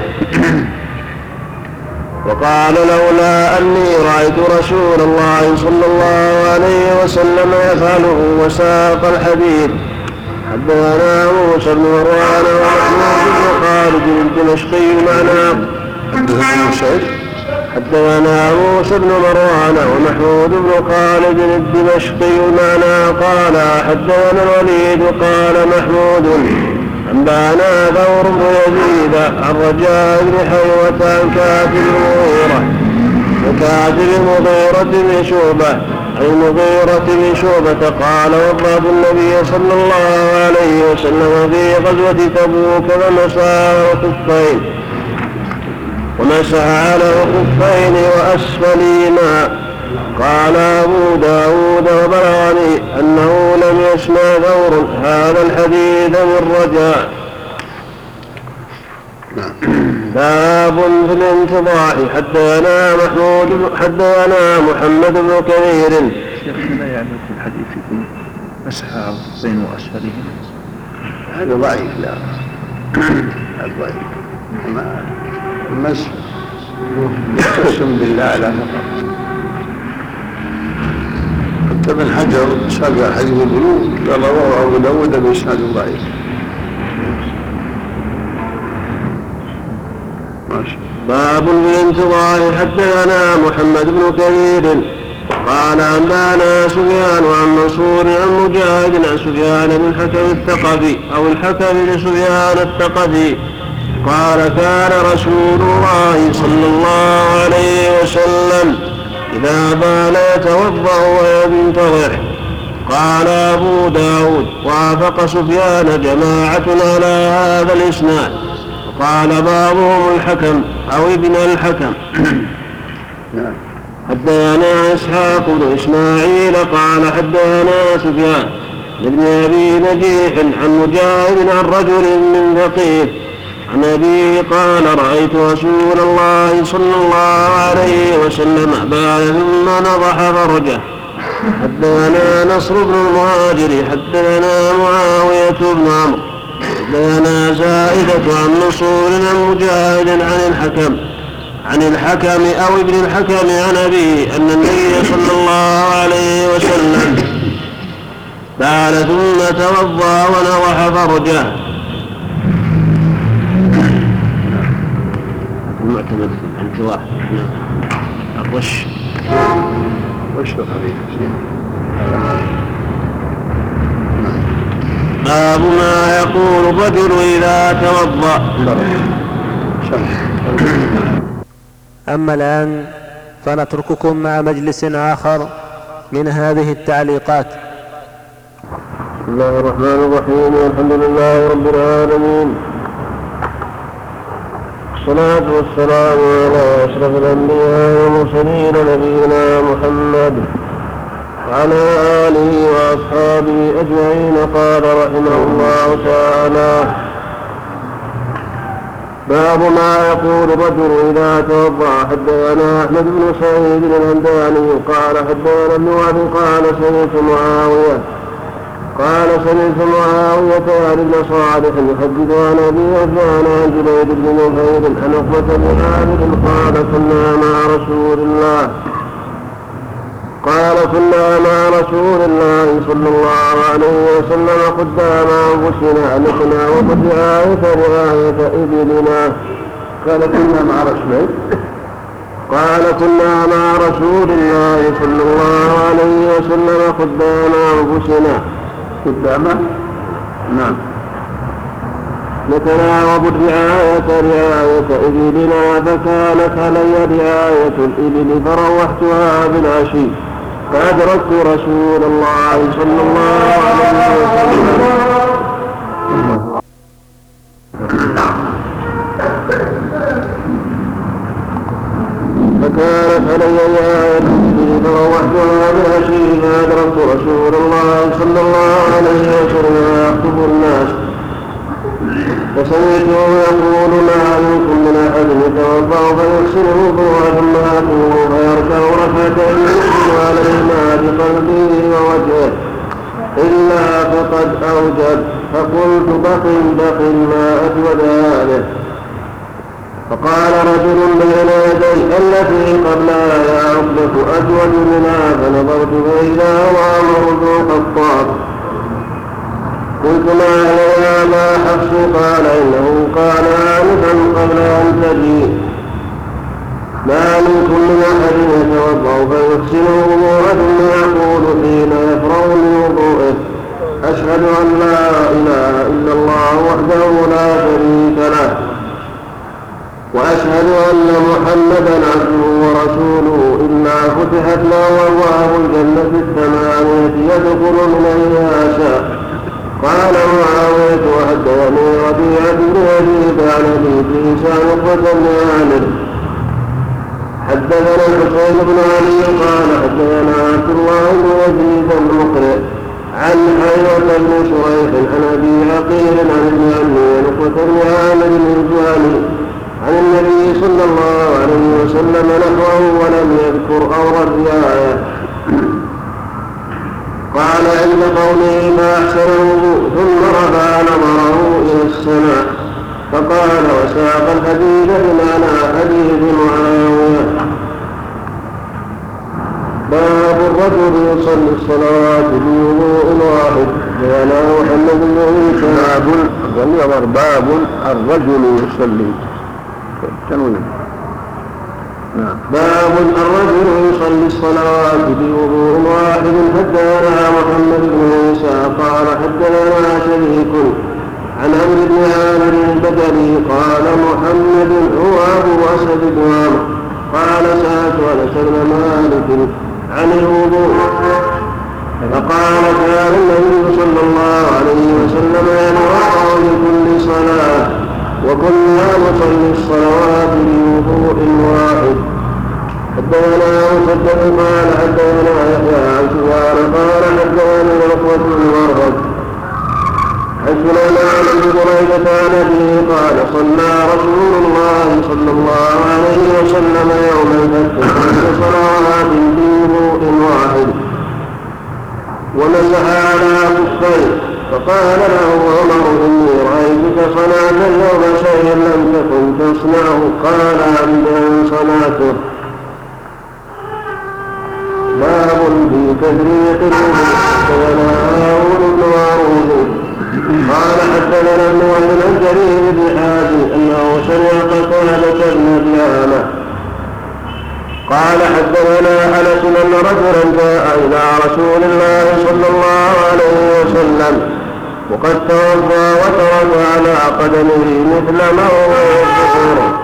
وقال لولا أني رأيت رسول الله صلى الله عليه وسلم يفعله وساق الحديث. حدثنا موسى بن مروان ومحمود بن خالد الدمشقي معنا حدثنا موسى بن مروان ومحمود بن خالد الدمشقي معنا قال حدثنا الوليد قال محمود أنبانا ثور بن يزيد عن رجاء بن حيوة عن كاتب المغيرة وكاتب المغيرة بن شعبة عن المغيرة بن شعبة قال وضعت النبي صلى الله عليه وسلم في غزوة تبوك فمسح على الخفين ومسح على الخفين وأسفلهما. قال أبو داود وبلغني أنه لم يسمع ثور هذا الحديث من رجاء. باب في الانتضاح. حدثنا محمود حدثنا محمد بن كثير. شيخنا يعني في الحديث يقول مسح على الخفين وأسفلهما هذا ضعيف. لا هذا ضعيف. المسح يقسم بالله على فقط. حتى ابن حجر سابع حديث البلوغ قال رواه أبو داود بإسناد ضعيف. باب الانتظار. حدثنا محمد بن كثير قال أنبانا سفيان عن منصور عن مجاهد عن سفيان بن الحكم الثقفي أو الحكم لسفيان الثقفي قال كان رسول الله صلى الله عليه وسلم إذا بال يتوضأ وينتظر قال أبو داود وافق سفيان جماعة على هذا الإسناد. وقال بعضهم الحكم أو ابن الحكم. حدثنا إسحاق بن إسماعيل قال حدثنا سفيان بن أبي نجيح عن مجاهد عن رجل من ثقيف عن أبيه قال رأيت رسول الله صلى الله عليه وسلم بال ثم نضح فرجه. حدثنا نصر بن المهاجر حدثنا معاوية بن عمرو حدثنا زائدة عن نصور عن مجاهد عن الحكم عن الحكم أو ابن الحكم عن أبيه أن النبي صلى الله عليه وسلم بال ثم توضأ ونضح فرجه. المعتمد عند واحد الرش وش الحديث؟ باب ما يقول الرجل إذا توضأ. أما الآن فنترككم مع مجلس آخر من هذه التعليقات. بسم الله الرحمن الرحيم والحمد لله رب العالمين والصلاة والسلام على أشرف الأنبياء والمرسلين نبينا محمد وعلى آله وأصحابه أجمعين. قال رحمه الله تعالى باب ما يقول الرجل إذا توضأ. حدثنا أحمد بن سعيد الهمداني قال حدثنا ابن وهب قال سمعت معاوية قال سمعت معاوية عن ابن صالح يحدث عن أبي عثمان عن جبير بن نفير عن عقبة بن عامر قال كنا مع رسول الله قال كنا مع رسول الله صلى الله عليه وسلم قدام أنفسنا أنفسنا وقد آية رعاية إبلنا. قال كنا مع رسول قال كنا مع رسول الله صلى الله عليه وسلم قدام أنفسنا قدامه. نعم. نتناوب الرعاية رعاية إبلنا فكانت علي رعاية الإبل فروحتها بالعشي فأدركت رسول الله صلى الله عليه وسلم فكانت علي رعاية الإبل فروحتها بالعشي فأدركت رسول الله صلى الله عليه وسلم يخطب الناس فسمعته يقول ما منكم من أحد يتوضأ فيحسن وضوءه ثم يقوم فيركع ركعتين يحسن عليهما بقلبه ووجهه إلا فقد أوجب. فقلت بق بق ما أجود هذا. فقال رجل بين يدي التي قبلها يا عقبة أجود منها فنظرت فإذا هو عمرو بن الخطاب. قلت ما هي يا أبا حفص؟ قال إنه قال آنفا قبل أن تجيء ما منكم من أحد يتوضأ فيحسن وضوءه ثم يقول حين يفرغ من وضوءه أشهد أن لا إله إلا الله وحده لا شريك له وأشهد أن محمدا عبده ورسوله إلا فتحت له أبواب الجنة الثمانية يدخل من أيها شاء. قال معاوية وحدثني ربيعة بن يزيد عن أبي عيسى عقبة بن عامر حدثنا الحسين بن علي قال حدثنا عبد الله بن يزيد المقرئ عن حيوة بن شريح عن أبي عقيل عن ابن عمي عقبة بن عامر الجهني عن النبي صلى الله عليه وسلم نحوه ولم يذكر أمر الرعاية. قال عند قوله ما أحسن الوضوء ثم رفع نظره إلى السماء فقال وساق الحديث بمعنى حديث معاوية. باب الرجل يصلي الصلاة بوضوء واحد. ولا محمد بن عيسى باب باب الرجل يصلي تنوين. باب الرجل يصلي الصلاة بوضوء واحد. حدثنا محمد بن عيسى قال حدثنا شريك عن عمرو بن عامر البدري قال محمد هو أبو أسد بن عمرو قال سألت أنس بن مالك عن الوضوء فقال كان النبي صلى الله عليه وسلم ينوع لكل صلاة وكنا نصلي الصلوات بوضوء واحد. حدثنا مسدد قال حدثنا يحيى عن سفيان قال حدثني عقبة بن مرهب عن سليمان بن بريدة عن أبيه قال صلى رسول الله صلى الله عليه وسلم يوم الفتح خمس صلوات بوضوء واحد ومسح على خفيه. فقال له عمر إني رأيتك صنعت اليوم شيئا لم تكن تصنعه. قال عبدا صنعته. باب في تفريق الوضوء. هارون بن معروف قال حدثنا ابن وهب عن جرير بن حازم انه سمع قتادة بن ديانة قال حدثنا انس ان رجلا جاء الى رسول الله صلى الله عليه وسلم وقد توضا وترك على قدمه مثل ما هو الظهور.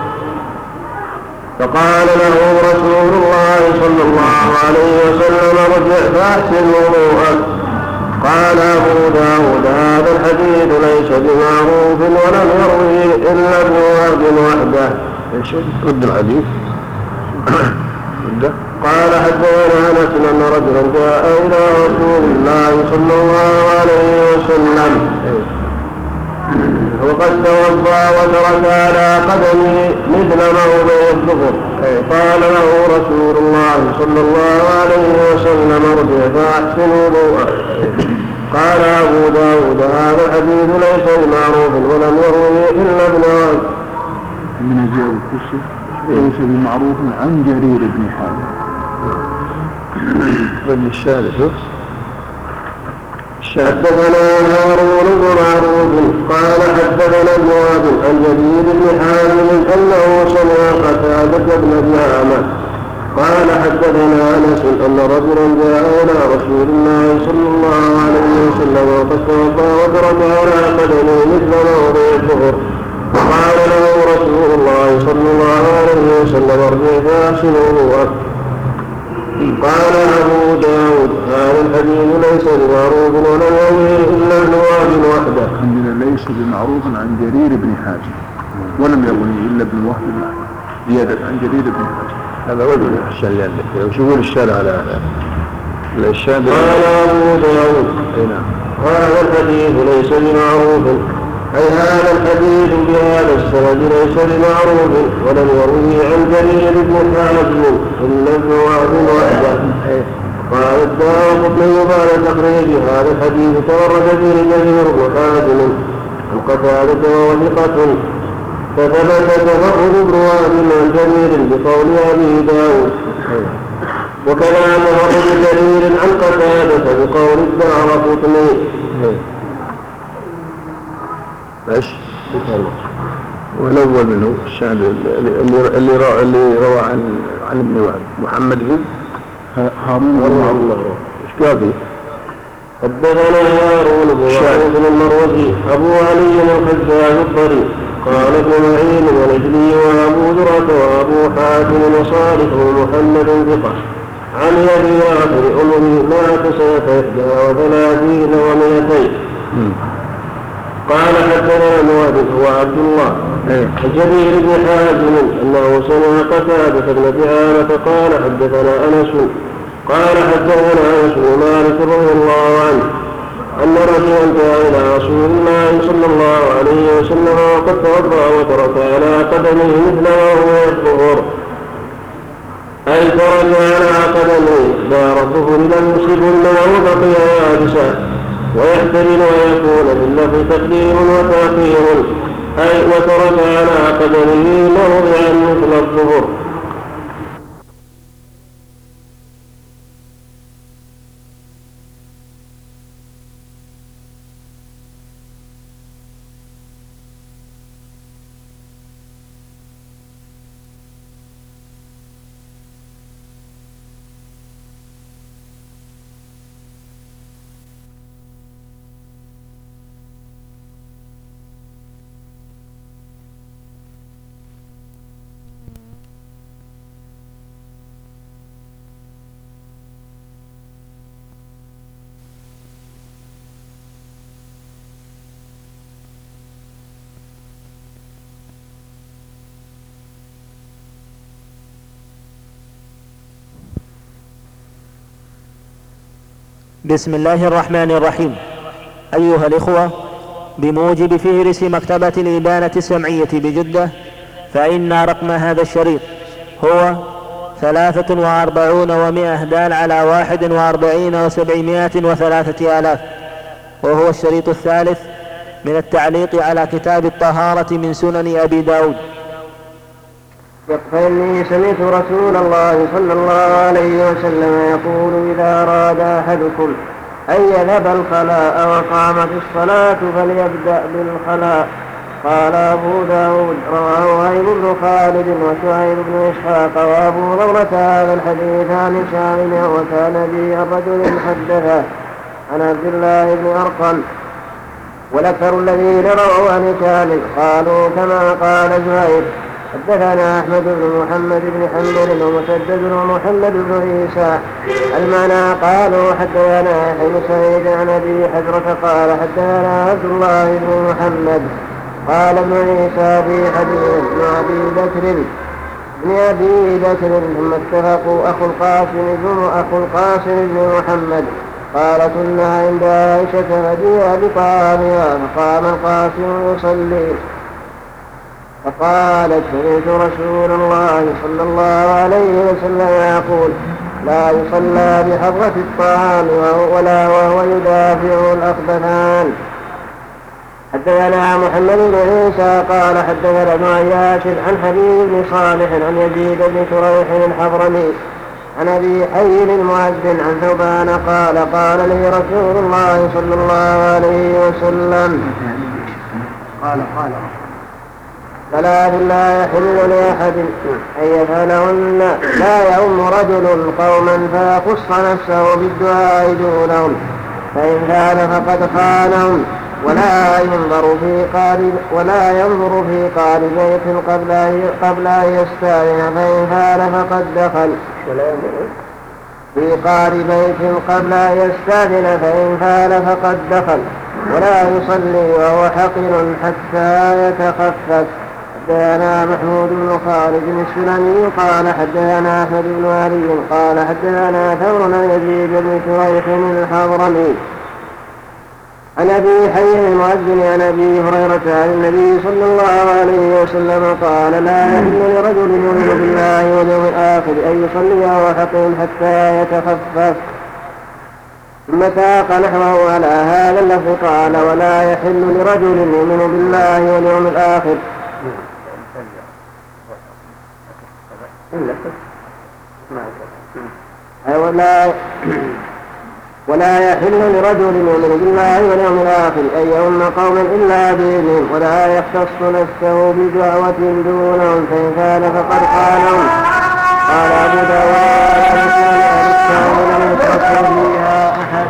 فقال له رسول الله صلى الله عليه وسلم ارجع فاحسن وضوءك. قال أبو داود هذا الحديث ليس بمعروف ولم يروه إلا ابن وهب وحده. رد الحديث. قال حدثنا أنس أن رجلا جاء إلى رسول الله صلى الله عليه وسلم وقد توضأ وترك على قدمه مثل موضع الظهر. قال له رسول الله صلى الله عليه وسلم ارجع فأحسن وضوءك. قال أبو داود هذا الحديث ليس بمعروف ولم يروه إلا ابن وهب. من زيادة القصة ليس بمعروف عن جرير بن حازم. رد الثالث. حدثنا هارون بن معروف قال حدثنا ابن وهب عن جرير بن حازم انه سمع قتادة بن ديانة قال حدثنا انس ان رجلا جاء الى رسول الله صلى الله عليه وسلم وقد توضا وترك على قدمه مثل موضع الظهر. فقال له رسول الله صلى الله عليه وسلم ارجع فاحسن وضوءك. قال أبو داود هذا الحديث ليس بمعروف ولم يروه إلا ابن وهب وحده. عندنا ليس بمعروف عن جرير بن حازم ولم يروه إلا ابن وهب وحده. زيادة عن جرير بن حازم. هذا وجه الإحسان لأنك وش يقول الشارع على هذا؟ الإحسان. قال أبو داود هذا الحديث ليس بمعروف أي هذا الحديث بهذا السند ليس بمعروف ولم يروه عن جرير بن حازم إلا ابن وهب وحده. قال الدارقطني بعد تخريج هذا الحديث تورد فيه جرير بن حازم عن قتادة وهو ثقة فثبت تفرد ابن وهب عن جرير بقول أبي داود وكذا تفرد جرير عن قتادة بقول الدارقطني. ايش؟ والأول منه الشاهد اللي اللي روى اللي روى عن عن ابن وهب محمد بن هارون بن معروف. ايش قال فيه؟ حدثنا هارون بن معروف المروزي أبو علي الحجاج الضرير قال ابن معين ونجلي وأبو درة وأبو حاتم وصالح ومحمد ثقة عن أبي آخر أمه مات سنة إحدى وثلاثين ومئتين. قال حدثنا مواد هو عبد الله الجرير بن حازم انه سمع قتادة بن ديانة قال حدثنا انس قال حدثنا انس بن مالك رضي الله عنه ان رجلا جاء الى رسول الله صلى الله عليه وسلم وقد توضا وترك على قدمه مثل ما هو الظهر اي ترك على قدمه دار الظهر لم يصب الماء وبقي يابسا ويحتمل ويكون باللفظ تقديم وتأخير أي وترك على قدمه موضعا مثل الظهر. بسم الله الرحمن الرحيم. أيها الإخوة، بموجب فهرس مكتبة الإبانة السمعية بجدة، فإن رقم هذا الشريط هو ثلاثة وأربعون ومائة دال على واحد وأربعين وسبعمائة وثلاثة آلاف، وهو الشريط الثالث من التعليق على كتاب الطهارة من سنن أبي داود. فإني سمعت رسول الله صلى الله عليه وسلم يقول: إذا أراد أحدكم أن يذهب الخلاء وقامت الصلاة فليبدأ بالخلاء. قال أبو داود: رواه وهيب بن خالد وشعيب بن إسحاق وأبو ضمرة هذا الحديث عن هشام وكان به الرجل حدثه عن عبد الله بن أرقم، والأكثر الذين رووا عن هشام قالوا كما قال زهير. حدثنا أحمد بن محمد بن حنبل ومسدد ومحمد بن عيسى المعنى قالوا حدثنا يحيى بن سعيد عن أبي حجرة قال حدثنا عبد الله بن محمد قال ابن عيسى في حديث ابن أبي بكر ابن أبي بكر ثم اتفقوا أخو القاسم بن أخو القاسم بن محمد قال كنا عند عائشة فجيء بطعامها فقام القاسم يصلي فقالت: سمعت رسول الله صلى الله عليه وسلم يقول: لا يصلى بحضرة الطعام ولا وهو يدافع الأخبثان. حدثنا محمد بن عيسى قال حدثنا ابن عياش عن حبيب بن صالح عن يزيد بن شريح الحضرمي عن أبي حي المؤذن عن ثوبان قال: قال لي رسول الله صلى الله عليه وسلم: قال قال ثلاث لا يحل لأحد أن يفعلهن: لا يؤم رجل قوما فيخص نفسه بالدعاء دونهم، فإن فعل فقد خانهم، ولا ينظر في قارب ولا ينظر في قارب بيت قبل قبل أن يستأذن، فإن فعل فقد دخل في قارب بيت قبل أن يستأذن، فإن فعل فقد دخل، ولا يصلي وهو حقن حتى يتخفف. حدثنا محمود بن خالد السلمي قال حدثنا أحمد بن علي قال حدثنا ثور عن يزيد بن شريح الحضرمي عن أبي حي المؤذن عن أبي هريرة عن النبي صلى الله عليه وسلم قال: لا يحل لرجل يؤمن بالله واليوم الآخر أن يصلي وهو حقن حتى يتخفف. ثم ساق نحوه على هذا اللفظ قال: ولا يحل لرجل يؤمن بالله واليوم الآخر ولا ولا يحل لرجل يؤمن بالله واليوم الآخر أن يؤم قوما إلا بإذنهم، ولا يختص نفسه بدعوة دونهم، فإن كان فقد خانهم. قال أبو داود: لم يتصل بها أحد.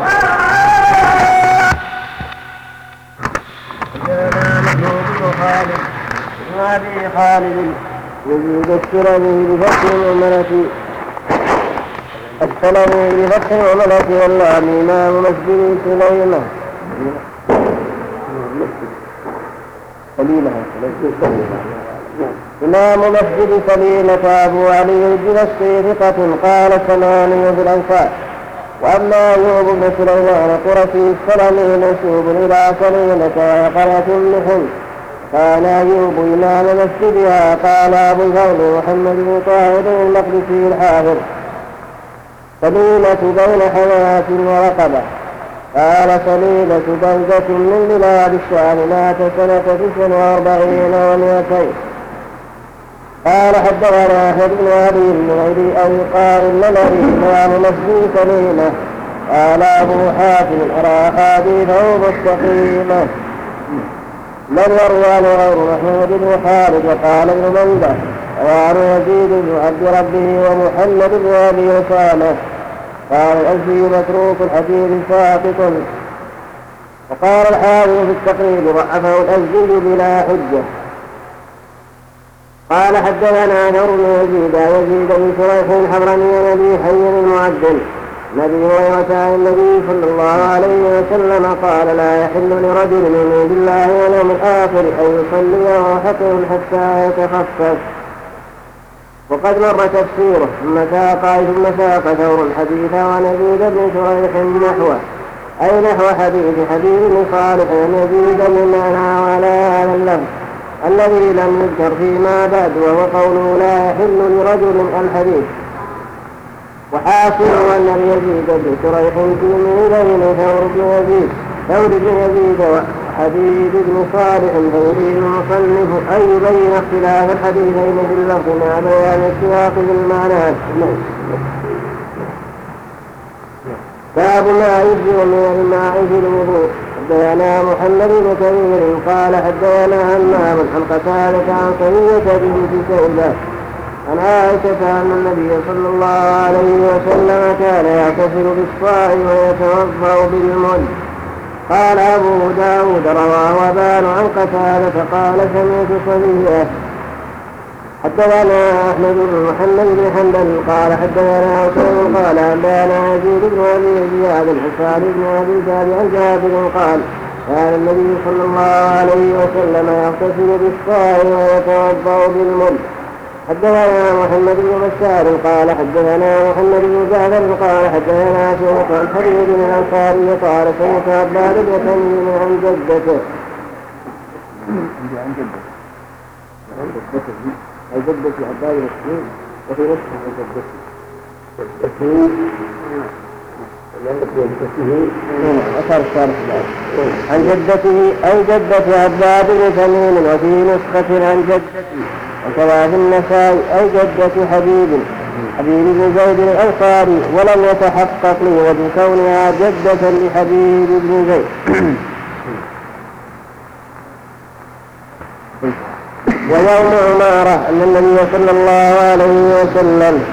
حدثنا محمود بن خالد بن أبي خالد يزيد السلمي بفتح المؤمنة السلمي بفتح المؤمنة والله إمام مسجد سليمة إمام مسجد سليمة أبو علي الدمشقي ثقة قال ثمانية في الأنصار. وأما أيوب بن سليمان قرشي السلمي منسوب إلى سليمة وقرية لحم، كان أيوب إمام مسجدها. قال أبو الفضل محمد بن طاهر المقدسي الحافظ: سليمة بين حماة ورقبة. قال: سليمة بلدة من بلاد الشام، مات سنة تسع وأربعين ومئتين. قال: حدثنا أحمد بن علي بن غير أبي قال النمري إمام مسجد سليمة. قال أبو حاتم: أرى حديثه مستقيمة. من يروى غير محمود بن خالد. وقال ابن منده: وعن يزيد بن عبد ربه ومحمد بن أبي أسامة. قال الأزدي: متروك الحديث ساقط. وقال الحافظ في التقريب: ضعفه الأزدي بلا حجة. قال حدثنا نور بن يزيد يزيد بن شريح الحضرمي نبي حي المعدل نبي هريرة عن النبي صلى الله عليه وسلم قال: لا يحل لرجل يؤمن بالله واليوم الآخر أن يصلي وهو حقن حتى يتخفف. وقد مر تفسيره. ثم ساق ثم ساق ثور الحديث عن يزيد بن شريح نحوه أي نحو حديث حبيب بن صالح عن يزيد بمعنى وعلى هذا اللفظ الذي لم يذكر فيما بعد، وهو قوله لا يحل لرجل الحديث. وحاصل أن يزيد بن شريح في بين ثور بن يزيد ثور بن يزيد وحبيب بن صالح، فيريد المصنف أن يبين اختلاف الحديثين في اللفظ مع بيان السياق بالمعنى. باب ما يجزئ من الماء في الوضوء. حدثنا محمد بن كثير قال حدثنا همام عن قتادة عن صفية بنت شيبة عن عائشة أن النبي صلى الله عليه وسلم كان يغتسل بالصاع ويتوضأ بالمد. قال أبو داود رواه أبان عن قتادة قال سمعت صفية. حدثنا أحمد بن محمد بن حنبل قال حدثنا حسين قال أنبانا يزيد بن أبي زياد الحسان بن أبي جابر عن جابر قال كان النبي صلى الله عليه وسلم يغتسل بالصاع ويتوضأ بالمد. حدثنا محمد بن بشار قال حدثنا محمد بن جعفر قال حدثنا شيخ عن حبيب بن الأنصاري قال سمعت عباد بن تميم عن جدته عن جدته أي جدة عباد بن تميم وفي نفسه عن جدته عن جدته أي جدة عباد بن تميم وفي نسخة عن جدته. وكذا في النسائي أي جدة حبيب حبيب بن زيد الأنصاري، ولم يتحقق لي وجه كونها جدة لحبيب بن زيد. ويوم عمارة أن النبي صلى الله عليه وسلم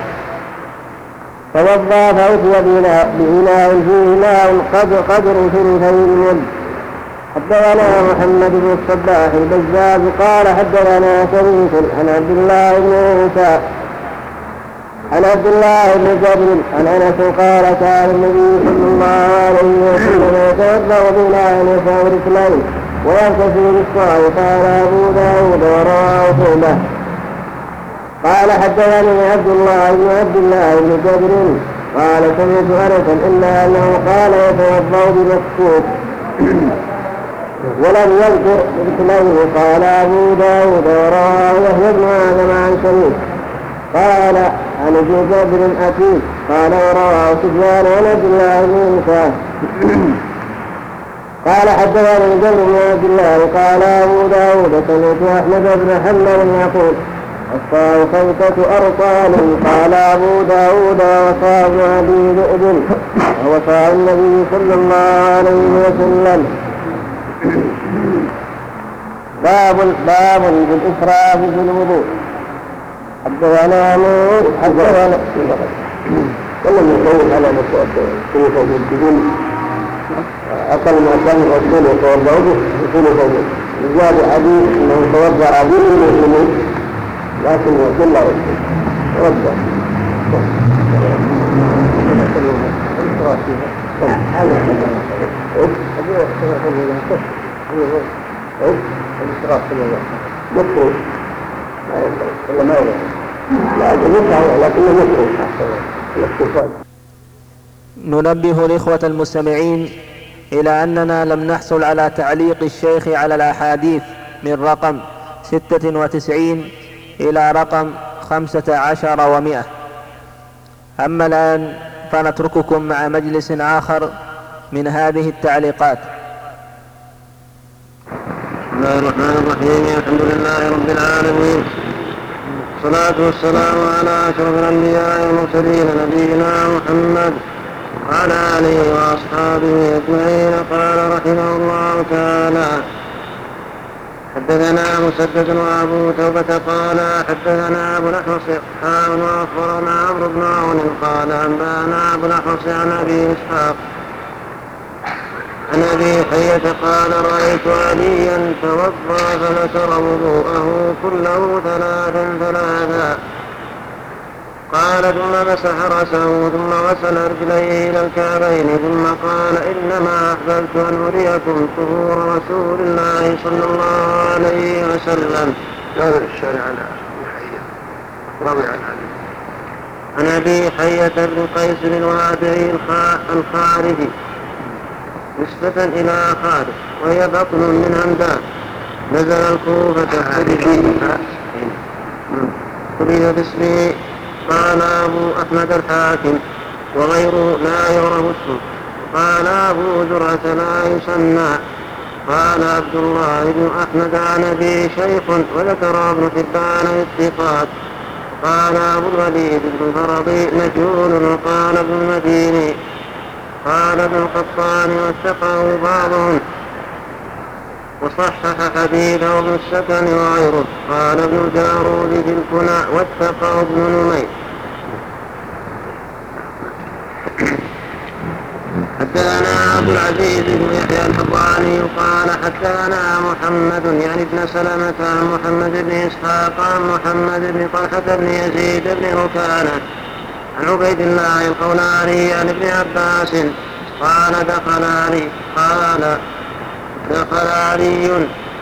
توضأ فأتي بإناء فيه ماء قدر ثلثي المد. حدثنا محمد بن الصباح البزاز قال حدثنا شريك عن عبد الله بن موسى عن عبد الله بن جبر عن انس قال كان النبي صلى الله عليه وسلم يتوضا بماء يسع رجلين ويغتسل بالصاع. قال ابو داود ورواه شعبة قال حدثني عبد الله بن عبد الله بن جبر قال سمعت انسا الا انه قال يتوضا بمكتوب ولم يذكر رجليه. قال أبو داود ورواه يحيى بن آدم عن شريك قال عن ابن جابر أكيد قال ورواه سفيان عن عبد الله بن موسى قال حدثني جابر بن عبد الله قال أبو داود سمعت أحمد بن حنبل يقول الصاع خيطة أرطال. قال أبو داود وصاع أبي ذئب وهو صاع النبي صلى الله عليه وسلم. باب باب بالإسراف في الوضوء. حدثنا نور حدثنا ولم يقول على كيف يجدون أقل ما كان الرسول يتوضأ به يكون فوق. جاء بحديث أنه توضأ به المسلمين لكن يقول لا توضأ الإسراف في الوضوء مكروه ولا ما يضر لا ينفع لكنه مكروه. ننبه الإخوة المستمعين إلى أننا لم نحصل على تعليق الشيخ على الأحاديث من رقم ستة وتسعين إلى رقم خمسة عشر ومئة. أما الآن فنترككم مع مجلس آخر من هذه التعليقات. بسم الله الرحمن الرحيم. الحمد لله رب العالمين، والصلاة والسلام على أشرف الأنبياء والمرسلين نبينا محمد وعلى آله وأصحابه أجمعين. قال رحمه الله تعالى: حدثنا مسدد وأبو توبة قال حدثنا أبو الأحوص حاء وأخبرنا عمرو بن عون قال أنبأنا أبو الأحوص عن أبي إسحاق عن أبي حية قال: رأيت عليا توضأ فنشر وضوءه كله ثلاثا ثلاثا. قال: ثم مسح رأسه ثم غسل رجليه إلى الكعبين ثم قال: إنما أحببت أن أريكم طهور رسول الله صلى الله عليه وسلم. قال الشارع على أبي حية روي عن علي. عن أبي حية بن قيس الوادعي الخارجي نسبة إلى خالد وهي بطن من همدان نزل الكوفة قبل باسمه. قال أبو أحمد الحاكم وغيره لا يعرف اسمه. قال أبو زرعة لا يسمى. قال عبد الله بن أحمد عن أبي شيخ وذكر ابن حبان الثقات. قال أبو الوليد بن فرضي مجهول وقال ابن المديني قال ابن القطان وثقه بعضهم وصحح حديثه ابن السكن وغيره. قال ابن الجارود في الكنى واتقه ابن نمير. حدثنا أبو العزيز بن يحيى الحضاني قال حدثنا محمد يعني ابن سلمة عن محمد بن إسحاق عن محمد بن طلحة بن يزيد بن ركانة عن عبيد الله القولاني عن ابن عباس قال دخل علي قال دخل علي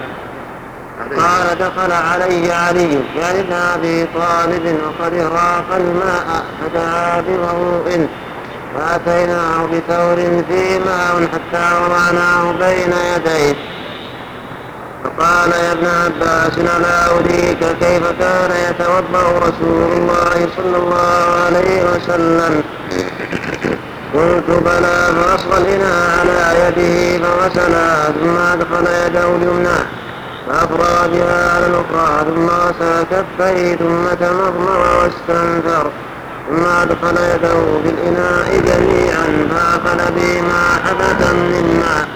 قال دخل علي علي يعني ابن أبي طالب وقد اهراق الماء فدعا بوضوء فأتيناه بثور فيه ماء حتى وضعناه بين يديه فقال يا ابن عباس ألا أريك كيف كان يتوضأ رسول الله صلى الله عليه وسلم. قلت بلى فأصغى الإناء على يده فغسلها ثم أدخل يده اليمنى فأفرغ بها على الأخرى ثم غسل كفيه ثم تمضمض واستنثر ثم أدخل يده في الإناء جميعا فأخذ بهما حبة من ماء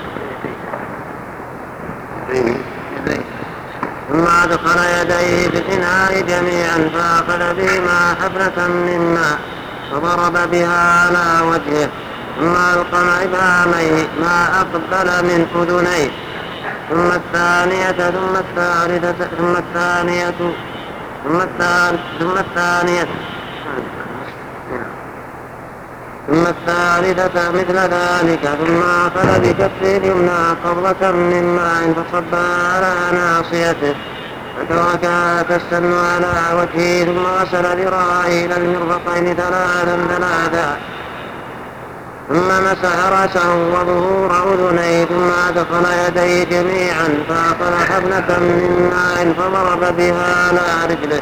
ثم أدخل يديه في الإناء جميعا فأخذ بهما حبة من ماء فضرب بها على وجهه ثم ألقم إبهاميه ما أقبل من أذنيه ثم الثانية ثم الثالثة ثم الثانية ثم الثالثة ثم الثانية ثم الثالثة مثل ذلك ثم أخذ بكفه اليمنى قبضة من ماء فصبها على ناصيته فتركها تستن على وجهه ثم غسل ذراعيه إلى المرفقين ثلاثا ثلاثا ثم مسح رأسه وظهور أذنيه ثم أدخل يديه جميعا فأخذ حبلة من ماء فضرب بها على رجله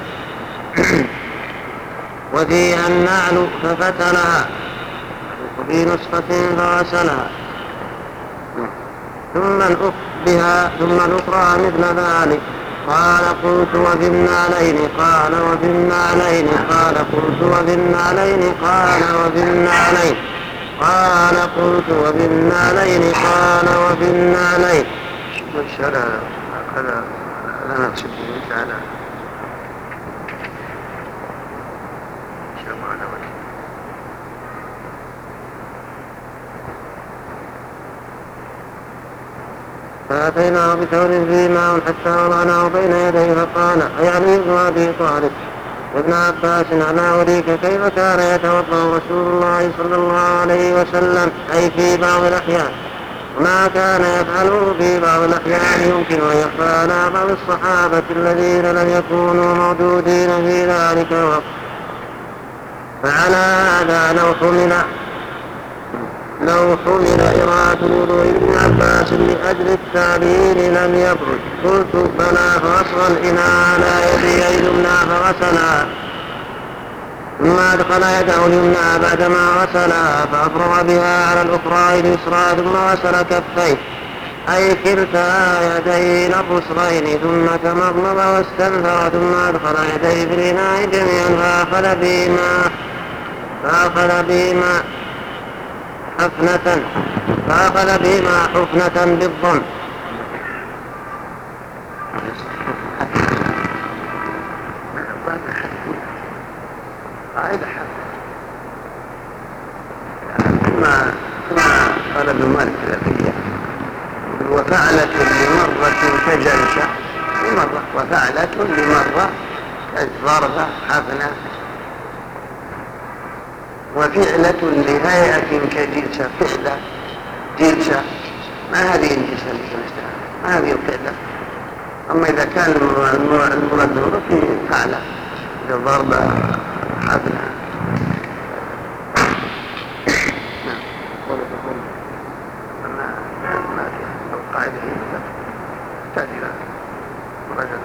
وفيها النعل ففتلها وفي نسخة فغسلها ثم بها ثم الأخرى مثل ذلك. قال قلت وفي النعلين قال وفي النعلين قال قلت وفي النعلين قال وفي النعلين قال قلت وفي النعلين قال وفي النعلين. والشرع هذا لا نقصد به تعالى فأتيناه بثور فيه ماء حتى وضعناه بين يديه فقال يعني ابن أبي طالب وابن عباس أنا أريك كيف كان يتوضأ رسول الله صلى الله عليه وسلم أي في بعض الأحيان وما كان يفعله في بعض الأحيان يمكن أن يخفى على بعض الصحابة الذين لم يكونوا موجودين في ذلك الوقت. فعلى هذا لو حمل لو حمل إراءة وضوء ابن عباس لأجل التعبير لم يبعد. قلت بلى فأصغى الإناء على يديه اليمنى فغسلها ثم أدخل يده اليمنى بعدما غسلها فأفرغ بها على الأخرى اليسرى ثم غسل كفيه أي كلتا يديه الأبصرين ثم تمضمض واستنثر ثم أدخل يديه في الإناء جميعا فأخذ بهما فأخذ بهما حفنة فأخذ بهما حفنة بالضم ثم قال ابن مالك الأبية وفعلة لمرة كجلسة لمرة وفعلة لمرة ضربة حفنة وفعلة لهيئة كجلسة فعلة جلسة ما هذه الجلسة ما هذه الفعلة. أما إذا كان المراد في فعلة ضرب حفنة. ما في القاعدة هي تحتاج إلى مراجعة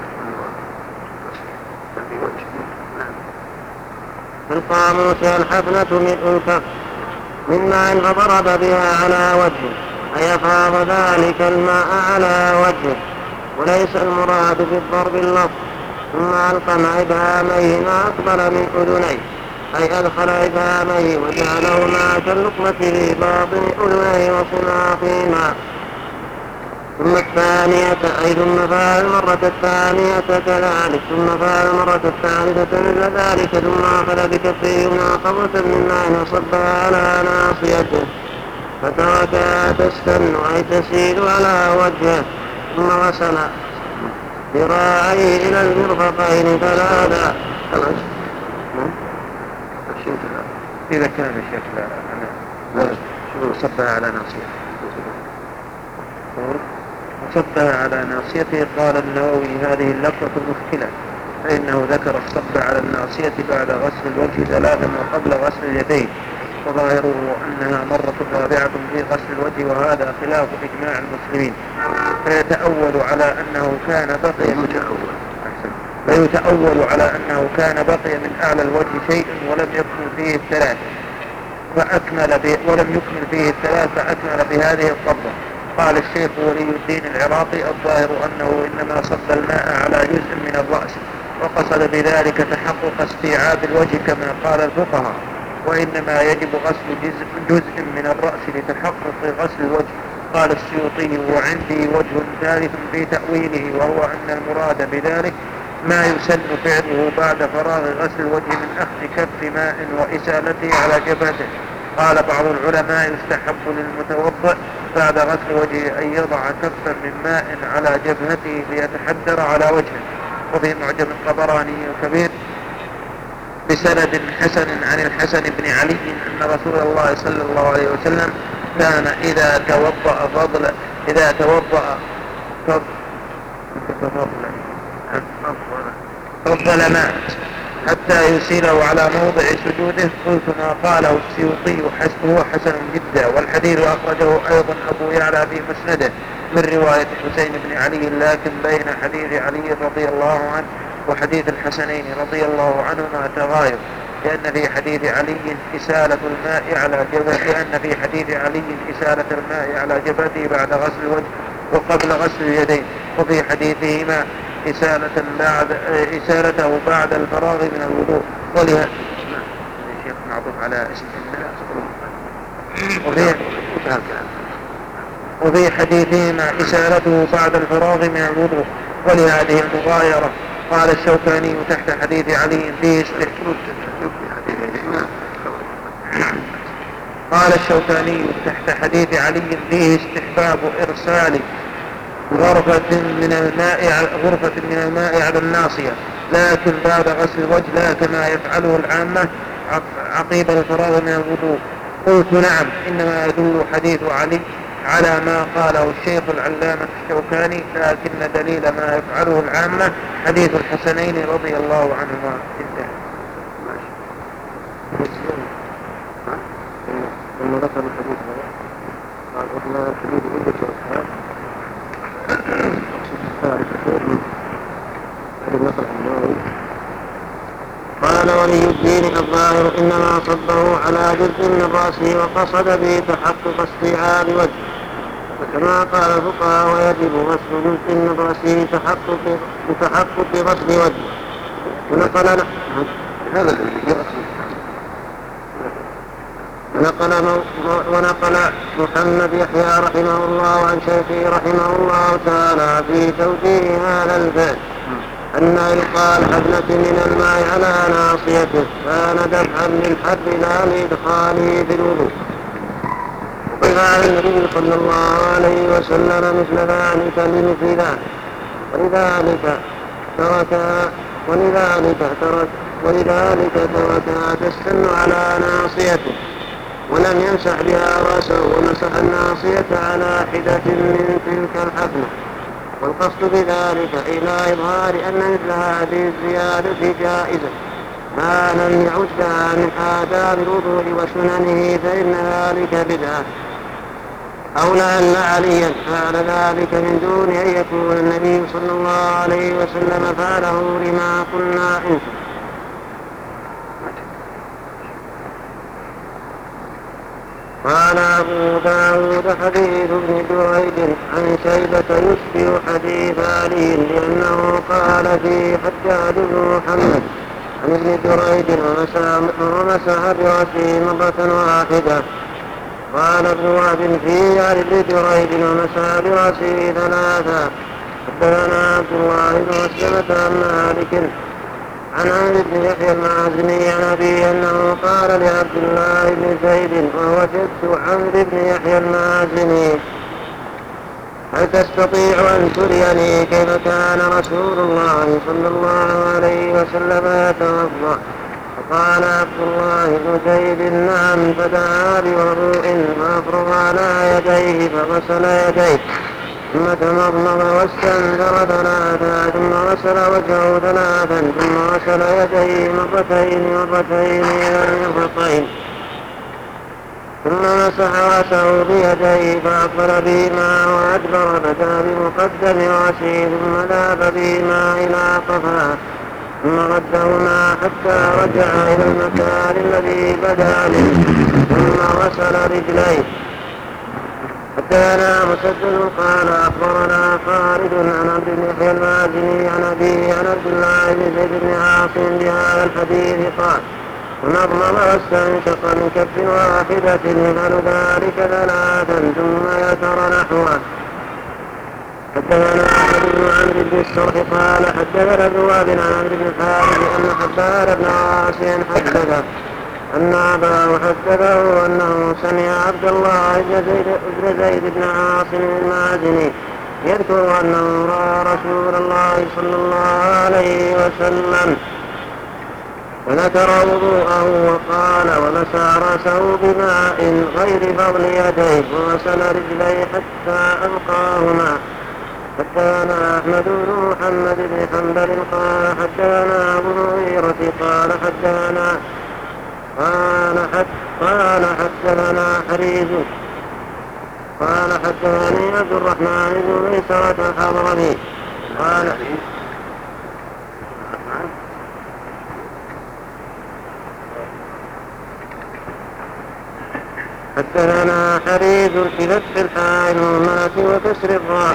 في وجه. نعم. في القاموس الحفنة ملء الكف من ماء فضرب بها على وجهه أي أفاض ذلك الماء على وجهه، وليس المراد بالضرب اللفظ. ثم ألقم إبهاميه ما أقبل من أذنيه أي أدخل إبهاميه وجعلهما كاللقمة في باطن أذنيه وصناعهما. ثم الثانية أي ثم فعل المرة الثانية كذلك، ثم فعل المرة الثالثة مثل ذلك، ثم أخذ بكفه اليمنى قبضة من ماء وصبها على ناصيته فتركها تستن أي تسيل على وجهه، ثم غسل ذراعيه إلى المرفقين ثلاثا. إذا كان الشيخ أنا شو صبها على ناصيته وصبها على ناصيته، قال النووي هذه اللفظة مشكلة، فإنه ذكر الصب على الناصية بعد غسل الوجه ثلاثا وقبل غسل اليدين، وظاهره أنها مرة رابعة في غسل الوجه، وهذا خلاف إجماع المسلمين، فيتأول على أنه كان بقي فيتأول على أنه كان بقي من أعلى الوجه شيء ولم يكن فيه الثلاث فأكمل به ولم يكمل فيه الثلاث فأكمل بهذه القبضة. قال الشيخ ولي الدين العراقي الظاهر أنه إنما صب الماء على جزء من الرأس، وقصد بذلك تحقق استيعاب الوجه كما قال الفقهاء، وإنما يجب غسل جزء, جزء من الرأس لتحقق غسل الوجه. قال السيوطي وعندي وجه ثالث في تأويله، وهو أن المراد بذلك ما يسن فعله بعد فراغ غسل الوجه من أخذ كف ماء وإسالته على جبهته. قال بعض العلماء يستحب للمتوضئ بعد غسل وجهه أن يضع كفا من ماء على جبهته ليتحدر على وجهه. وفي معجم الطبراني الكبير بسند حسن عن الحسن بن علي أن رسول الله صلى الله عليه وسلم كان إذا توضأ فضل إذا توضأ فضل ماء حتى يسيله على موضع سجوده. قلت ما قاله السيوطي هو حسن جدا، والحديث أخرجه أيضا أبو يعلى في مسنده من رواية حسين بن علي، لكن بين حديث علي رضي الله عنه وحديث الحسنين رضي الله عنهما تغاير، لأن في حديث علي إسالة الماء على جبهته لأن في حديث علي إسالة الماء على جبهته بعد غسل الوجه وقبل غسل اليدين، وفي حديثهما إسالة بعد إسالته بعد الفراغ من الوضوء. ولهذا الشيخ معطوف على اسم وفي, وفي حديثهما إسالته بعد الفراغ من الوضوء. ولهذه المغايرة قال الشوكاني تحت حديث علي فيه قال الشوكاني تحت حديث علي فيه استحباب إرسال غرفة من الماء غرفة من الماء على الناصية، لكن بعد غسل الوجه لا كما يفعله العامة عقيب الفراغ من الوضوء. قلت نعم، إنما يدل حديث علي على ما قاله الشيخ العلامة الشوكاني، لكن دليل ما يفعله العامة حديث الحسنين رضي الله عنهما. ثم ذكر الحديث قال وما تريد عدة أصحاب قال ولي الدين الظاهر إنما صبه على جزء من رأسه وقصد به تحقق استيعاب وجهه، وكما قال الفقهاء ويجب غسل جزء من رأسه تحقق بتحقق غسل وجهه. ونقل هذا ونقل, ونقل محمد يحيى رحمه الله عن شيخه رحمه الله تعالى في توجيه هذا الفعل أن إلقاء الحفنة من الماء على ناصيته كان دفعا للحد لا لإدخاله في الوضوء، وقال النبي صلى الله عليه وسلم مثل ذلك لمثل ذلك، ولذلك تركها ولذلك ترك ولذلك تركها تستن على ناصيته ولم يمسح بها رأسه، ومسح الناصية على حدة من تلك الحفنة، والقصد بذلك إلى إظهار أن مثل هذه الزيادة جائزة ما لم يعدها من آداب الوضوء وسننه فإن ذلك بدعة. أو لعل عليا فعل ذلك من دون أن يكون النبي صلى الله عليه وسلم فعله لما قلنا إن. قال أبو داود حديث ابن جريج عن شيبة يشبه حديث علي لأنه قال في حجاج بن محمد عن ابن جريج ومسح برأسه مرة واحدة. قال ابن وهب في عن ابن جريج ومسح برأسه ثلاثة. حدثنا عبد الله بن مسلمة عن مالك عن عمرو بن يحيى المازني عن أبيه أنه قال لعبد الله بن زيد وهو جد عمرو بن يحيى المازني هل تستطيع أن تريني كيف كان رسول الله صلى الله عليه وسلم يتوضأ؟ فقال عبد الله بن زيد نعم. فدعا بوضوء فأفرغ على يديه فغسل يديه ثم تمضمض واستنثر ثلاثا ثم غسل وجهه ثلاثا ثم غسل يديه مرتين مرتين إلى المرفقين ثم مسح رأسه بيديه فأقبل بهما وأدبر بدا بمقدم رأسه ثم ذهب بهما إلى قفاه ثم ردهما حتى رجع إلى المكان الذي بدا منه ثم غسل رجليه. حدثنا مسدد قال أخبرنا خالد عن عبد بن يحيى المازني عن أبيه عن عبد الله بن زيد بن عاصم بهذا الحديث قال ونظم واستنشق من كف واحدة يفعل ذلك ثلاثا ثم يسر نحوه. حدثنا أحمد بن عمرو بن السرح قال حدثنا ذواب عن عمرو بن الحارث أن حبان بن عاصم حدثه أن أباه حدثه أنه سمع عبد الله بن زيد, بن زيد بن عاصم المازني يذكر أنه رأى رسول الله صلى الله عليه وسلم فذكر وضوءه وقال ومسح رأسه بماء غير فضل يديه وغسل رجليه حتى ألقاهما. حدثنا أحمد بن محمد بن حنبل قال حدثنا أبو المغيرة قال حدثنا قال حد قال حدثنا حريز قال حدثني عبد الرحمن بن ميسرة الحضرمي قال حدثنا حريز بفتح الحاء المهملة وكسر الراء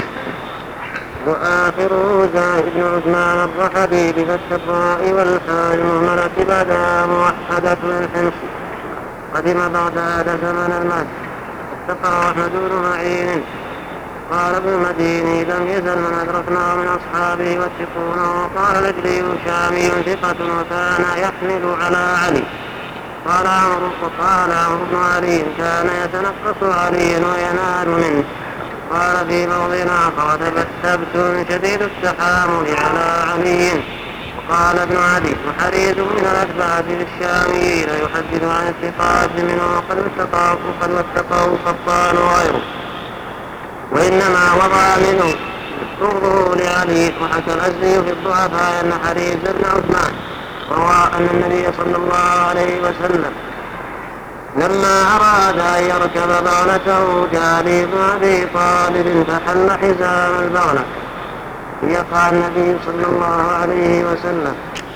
وآخره زاهد بن عثمان الرحبي بفتح الراء والحاء المهملة بعدها موحدة الحمص قدم بغداد زمن المهد. اتقى أحمد بن معين قال ابن المديني لم يزل من أدركناه من أصحابه يوثقونه. قال الأجلي شامي ثقة وكان يحمل على علي. قال عمرو قال عمرو بن علي كان يتنقص علي وينال منه. قال في موضع آخر ثبت شديد التحامل على علي. قال ابن علي وحريز من الأتباع للشاميين يحدث عن الثقات منه وقد وثقه وقد وثقه قطان وغيره وإنما وضع منه قربه لعلي. وحكى الأزدي في الضعفاء أن حريز بن عثمان روى أن النبي صلى الله عليه وسلم لما أراد أن يركب بغلته جاء لي بن أبي طالب فحل حزام البغلة يقع النبي صلى الله عليه وسلم.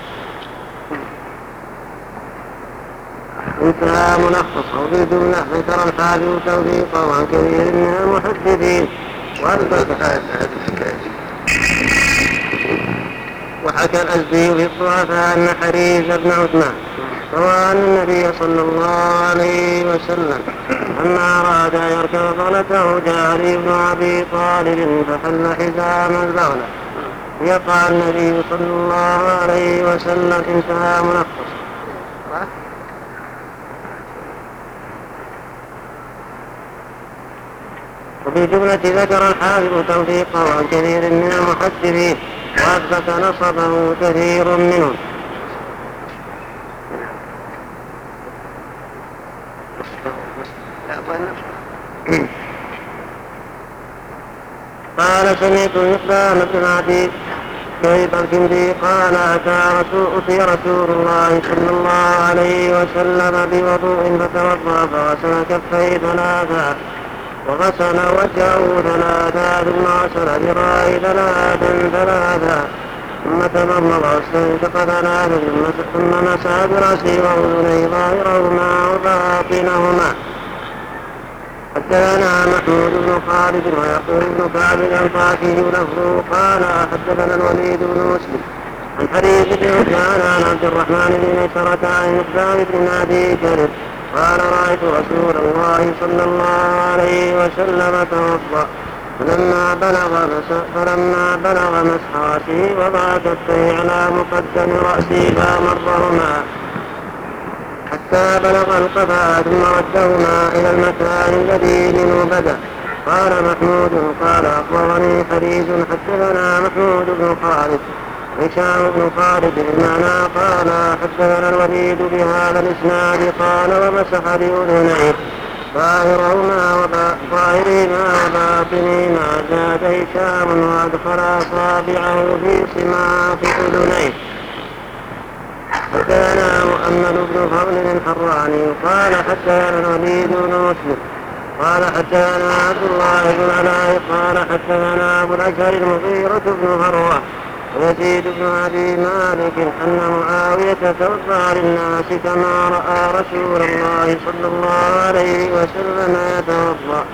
انتهى ملخص أو بالجملة ذكر الحافظ توثيقه عن كثير من المحدثين وحكى الأزدي في الضعفاء أن حريز بن عثمان روى أن النبي صلى الله عليه وسلم لما أراد أن يركب بغلته جاء علي بن أبي طالب فحل حزام البغلة يقع النبي صلى الله عليه وسلم. انتهى ملخص. وفي جملة ذكر الحافظ توثيقه عن كثير من المحدثين وأثبت نصبه كثير منهم. قال سمعت المقدام بن عدي شيبا الكندي قال أتى رسول, أتي رسول الله صلى الله عليه وسلم بوضوء فتوضأ فغسل كفيه ثلاثا وغسل وجهه ثلاثا ثم غسل ذراعيه ثلاثا ثلاثا ثم تمضمض واستنشق ثلاثا ثم مسح برأسه وأذنيه ظاهرهما وباطنهما. حدثنا محمود بن خالد ويقول ابن كعب الأنفاكي لفظه قال حدثنا الوليد بن مسلم عن حريث بن عثمان عن عبد الرحمن بن ميسرة عن مقدام بن أبي كرب قال رأيت رسول الله صلى الله عليه وسلم توضأ فلما بلغ فلما بلغ مسح رأسه وضع كفيه على مقدم رأسه فأمرهما حتى بلغ القفا ثم ردهما إلى المكان الذي منه بدأ. قال محمود قال أخبرني حريز حدثنا محمود بن خالد هشام بن خالد بمعنى قال حدثنا الوليد بهذا الإسناد قال ومسح بأذنيه ظاهرهما وباطنهما زاد هشام وأدخل أصابعه في صماخ أذنيه. حدثنا مؤمل بن فضل الحراني قال حدثنا الوليد بن مسلم قال حدثنا عبد الله بن علاء قال حدثنا أبو الأشهر المغيرة بن فروة ويزيد بن أبي مالك أن معاوية توضأ للناس كما رأى رسول الله صلى الله عليه وسلم يتوضأ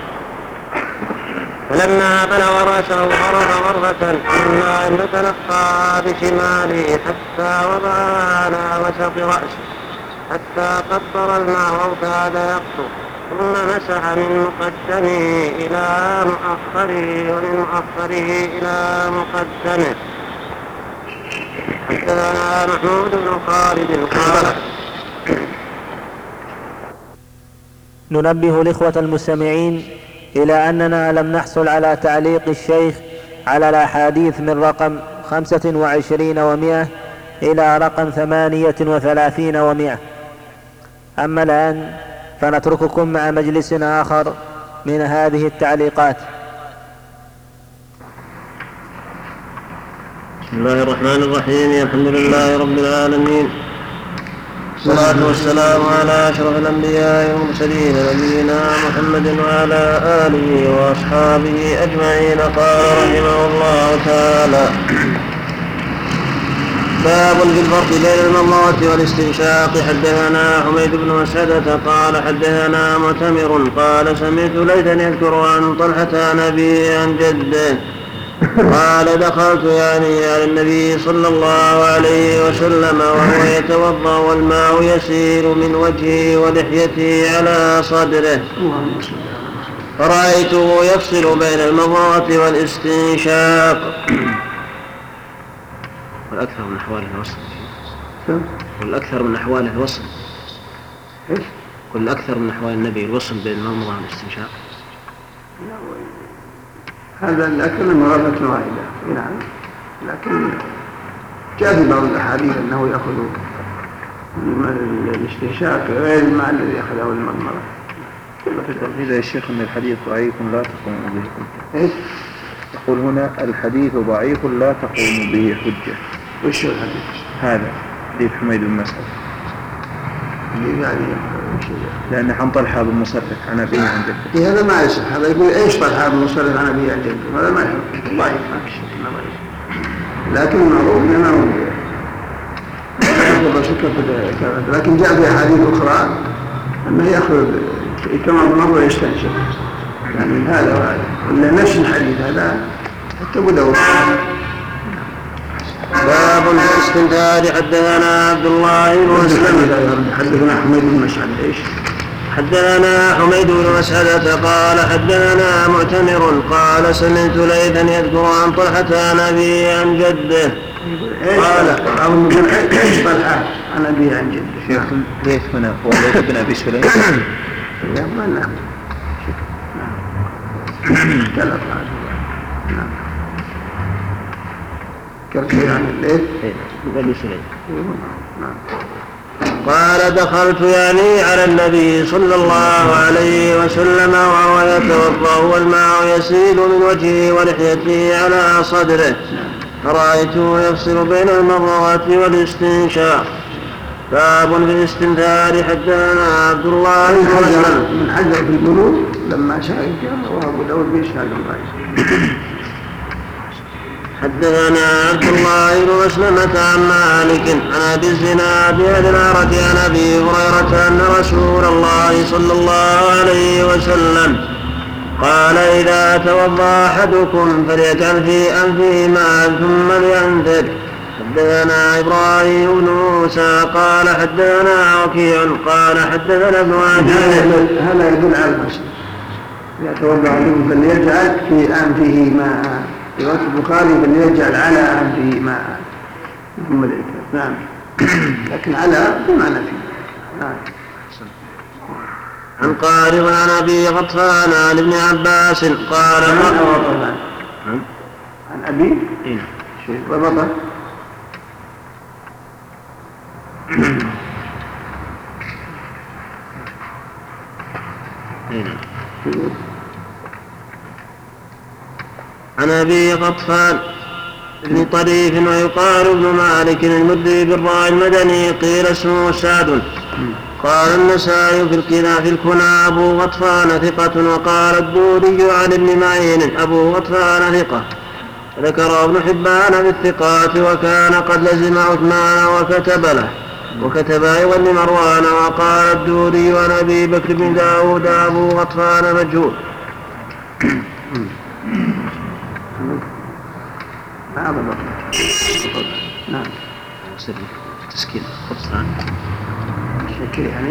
فلما بلغ رأسه غرف غرفة مما أن تلقى بشماله حتى وضعها على وسط رأسه حتى قطر الماء وكاد يقطر ثم مسح من مقدمه إلى مؤخره ومن مؤخره إلى مقدمه. حدثنا محمود بن خالد قال ننبه الإخوة المستمعين إلى أننا لم نحصل على تعليق الشيخ على الأحاديث من رقم خمسة وعشرين ومئة إلى رقم ثمانية وثلاثين ومئة. أما الآن فنترككم مع مجلس آخر من هذه التعليقات. بسم الله الرحمن الرحيم الحمد لله رب العالمين والصلاة والسلام على أشرف الأنبياء والمرسلين نبينا محمد وعلى آله وأصحابه أجمعين. قال رحمه الله تعالى باب في الفرق بين المضمضة والاستنشاق. حدثنا حميد بن مسعدة قال حدثنا معتمر قال سمعت ليثا يذكر عن طلحة عن أبيه عن جده قال دخلت يعني على النبي صلى الله عليه وسلم وهو يتوضأ والماء يسير من وجهه ولحيته على صدره فرأيته يفصل بين المضمضة والاستنشاق. والأكثر من أحواله الوصل والأكثر من أحواله الوصل كل أكثر من أحوال النبي الوصل بين المضمضة والاستنشاق. هذا الأكل مرة واحدة نعم، لكن جاء في بعض الأحاديث أنه يأخذ الاستنشاق غير الماء الذي أخذه المضمضة. إذا يا شيخ أن الحديث ضعيف لا تقوم به إيش؟ يقول هنا الحديث ضعيف لا تقوم به حجة. وش الحديث؟ هذا حديث حميد بن مسعد يعني لأن عن طلحة بن مصرف عن أبيه عن جده. هذا ما يصح. هذا يقول إيش طلحة بن مصرف عن أبيه عن جده؟ هذا ما يصح ضعيف ما في شيء ما ضعيف. لكن معروف أنه يأخذ شكة في، لكن جاء في أحاديث أخرى أنه يأخذ كما بمر يستنشق يعني هذا وهذا ولا نفس الحديث هذا حتى بدأوا. باب الاستنتاج. حدثنا عبد الله بن مسلم حدثنا حميد بن مسعد ايش؟ حدثنا حميد بن مسعدة قال حدثنا معتمر قال سمعت ليثا يذكر عن طلحة عن أبيه عن جده قال أو يقول ايش طلحة عن أبيه عن جده. شيخ ليث هنا هو ليث بن أبي سليم. يا نعم نعم ثلاث نعم كرشي عن الليل بني سليم. قال دخلت يعني على النبي صلى الله عليه وسلم وهو يتوضأ والماء يسيل من وجهه ولحيته على صدره فرأيته يفصل بين المضغة والاستنشاق. باب في الاستنثار. حدثنا عبد الله من حجر من حجر في البلوغ لما شاء وأبو داود بيشهد الرأي. حدثنا عبد الله بن مسلمة عن مالك عن أبي الزناد عن الأعرج عن أبي هريرة أن رسول الله صلى الله عليه وسلم قال إذا توضأ أحدكم فليجعل في أنفه ماء ثم لينثر. حدثنا إبراهيم بن موسى قال حدثنا وكيع قال حدثنا ابن عبد. هذا يدل على الحسن. إذا توضأ أحدكم فليجعل في أنفه ماء. في رواية البخاري فليجعل على أنفه ماء ثم لينثر. نعم. لكن على بمعنى فيه. نعم. عن قارب عن أبي غطفان عن ابن عباس قال عن أبي ربطه عن أبي غطفان ابن طريف ويقال ابن مالك المدري بالراء المدني قيل اسمه سعد. قال النسائي في الكنى في الكنى أبو غطفان ثقة. وقال الدوري عن ابن معين أبو غطفان ثقة. ذكر ابن حبان بالثقات وكان قد لزم عثمان وكتب له وكتب أيضا لمروان. وقال الدوري عن أبي بكر بن داود أبو غطفان مجهول. نعم. تسكين غطفان يعني.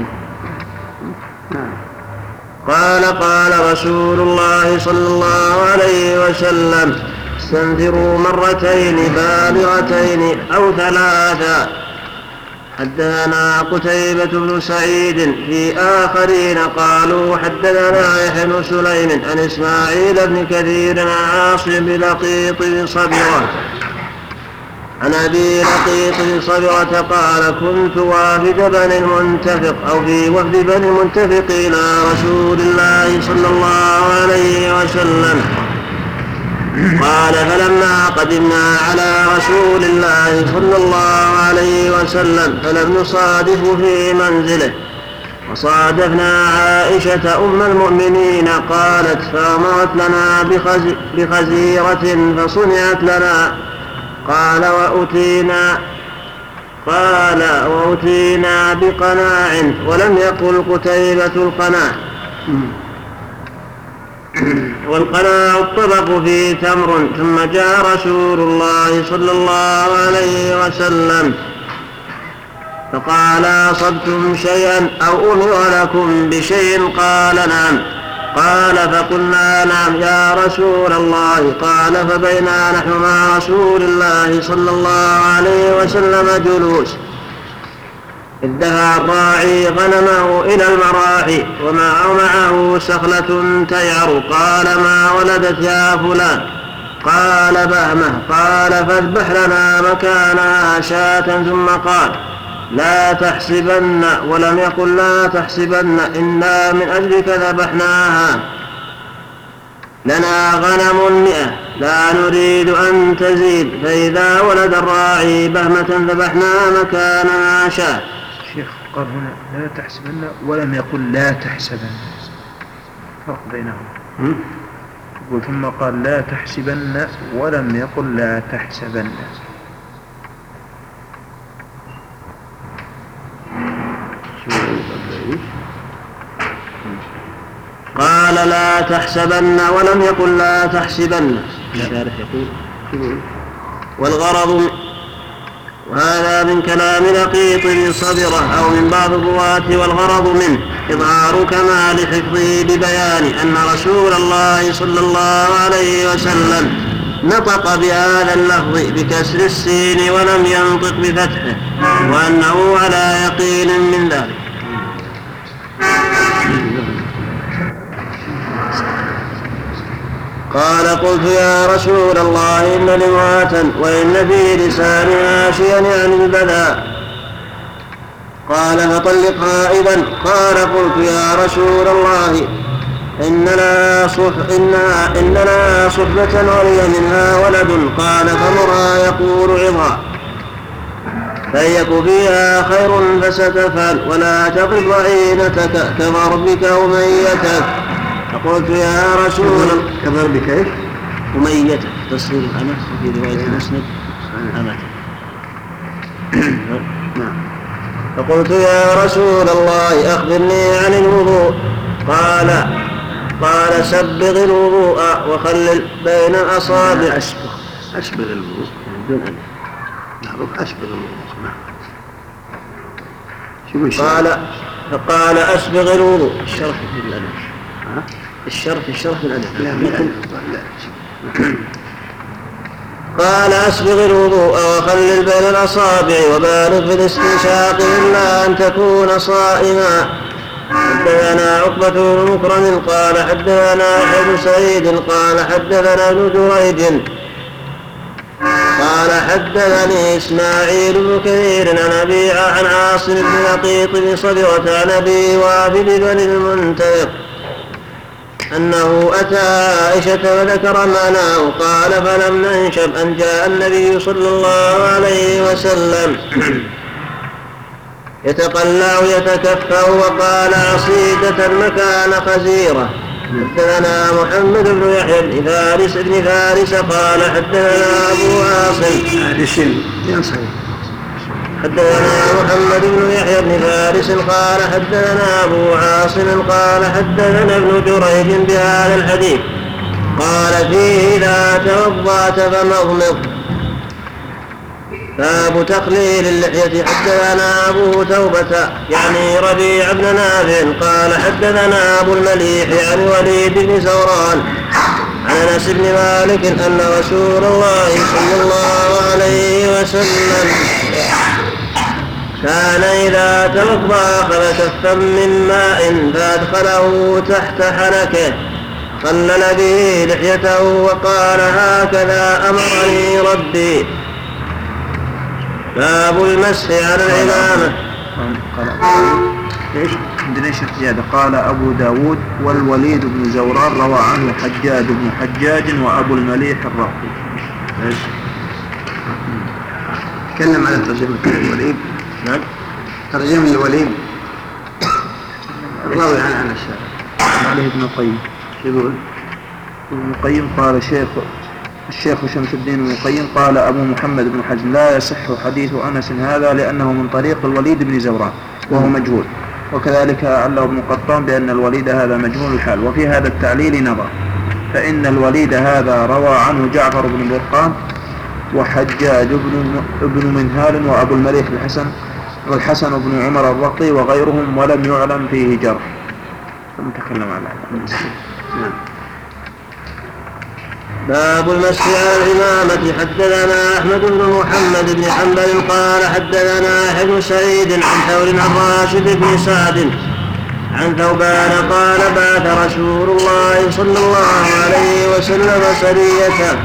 نعم. قال قال رسول الله صلى الله عليه وسلم استنثروا مرتين بالغتين أو ثلاثا. حدثنا قتيبة بن سعيد في آخرين قالوا حدثنا يحيى بن سليم عن إسماعيل بن كثير عن عاصم بن لقيط بن صبرة عن أبي لقيط بن صبرة قال كنت وافد بني المنتفق أو في وفد بني المنتفق إلى رسول الله صلى الله عليه وسلم. قال فلما قدمنا على رسول الله صلى الله عليه وسلم فلم نصادفه في منزله وصادفنا عائشة أم المؤمنين قالت فأمرت لنا بخزيرة فصنعت لنا. قال وأتينا قال وأتينا بقناع ولم يقل قتيبة القناع. والقناع الطبق فيه تمر. ثم جاء رسول الله صلى الله عليه وسلم فقال أصبتم شيئا أو أمر لكم بشيء؟ قال نعم. قال فقلنا نعم يا رسول الله. قال فبينا نحن مع رسول الله صلى الله عليه وسلم جلوس إذ دفع الراعي غنمه إلى المراعي ومعه معه سخلة تيعر. قال ما ولدت يا فلان؟ قال بهمة. قال فاذبح لنا مكانها شاة. ثم قال لا تحسبن ولم يقل لا تحسبن إنا من أجلك ذبحناها لنا غنم مئة لا نريد أن تزيد. فإذا ولد الراعي بهمة ذبحنا مكانها شاة. شيخ قال هنا لا تحسبن ولم يقل لا تحسبن فرق بينهم. يقول ثم قال لا تحسبن ولم يقل لا تحسبن. قال لا تحسبن ولم يقل لا تحسبن. والغرض وهذا من كلام لقيط بن صبرة أو من بعض الرواة. والغرض منه إظهار كمال حفظه ببيان أن رسول الله صلى الله عليه وسلم نطق بهذا اللفظ بكسر السين ولم ينطق بفتحه وأنه على يقين من ذلك. قال قلت يا رسول الله إن لمعاة وإن في لسانها شيئا يعني البذى. قال فطلقها إذن. قال قلت يا رسول الله إننا صح إننا إننا صحبة ولي منها ولد. قال فمرها يقول عظها فإن يك فيها خير فستفعل ولا تضرب عينتك كضربك أميتك. فقلت يا رسول الله كضربك كيف؟ أميتك تصغير الأمة في رواية المسند أمتك. فقلت يا رسول الله أخبرني عن الوضوء. قال قال سبغ الوضوء وخلل بين الأصابع. أسبغ أسبغ الوضوء بدون أن نعرف أسبغ الوضوء. قال فقال أسبغ الوضوء. الشرح في الأدب الشرح الشرح في الأدب قال أسبغ الوضوء وخلل بين الأصابع وبالغ في الاستنشاق إلا أن تكون صائما. حدثنا عقبة بن مكرم قال حدثنا أبو سعيد قال حدثنا ابن جريج قال حدثني إسماعيل بن كثير عن أبي عن عاصم بن لقيط بن صبرة عن أبي وافد بن المنتظر أنه أتى عائشة وذكر معناه. قال فلم ننشب أن جاء النبي صلى الله عليه وسلم يتقلع يتكفأ وقال عصيدة مكان خزيرة. حدثنا محمد بن يحيى بن فارس بن فارس قال حدثنا أبو عاصم حدثنا محمد بن يحيى بن فارس قال حدثنا أبو عاصم قال حدثنا ابن جريج بهذا الحديث. قال فيه إذا توضأت فمضمض. باب تقليل اللحية. حدثنا أبو توبة يعني ربيع بن نافع قال حدثنا أبو المليح عن وليد بن زوران عن أنس بن مالك أن رسول الله صلى الله عليه وسلم كان إذا توضأ أخذ كفا من ماء فأدخله تحت حنكه خلل به لحيته وقال هكذا أمرني ربي. باب المسح على العمامة. ايش عندنا ايش زيادة؟ قال أبو داود والوليد بن زوران روى عنه حجاج بن حجاج وأبو المليح الرقي. ايش تكلم على ترجمة الوليد. نعم ترجمة الوليد الراوي عن عن الشارع عليه ابن القيم. يقول ابن القيم قال شيخ الشيخ شمس الدين بن القيم قال أبو محمد بن حزم لا يصح حديث أنس هذا لأنه من طريق الوليد بن زوران وهو مجهول. وكذلك علّه ابن قطان بأن الوليد هذا مجهول الحال. وفي هذا التعليل نظر فإن الوليد هذا روى عنه جعفر بن برقان وحجاج بن, ابن منهال وأبو المليح الحسن والحسن بن عمر الرقي وغيرهم ولم يعلم فيه جرح. ثم تكلم على هذا. باب المسح على العمامة. حدثنا أحمد بن محمد بن حنبل قال حدثنا يحيى بن سعيد عن ثور عن راشد بن سعد عن ثوبان قال بعث رسول الله صلى الله عليه وسلم سريته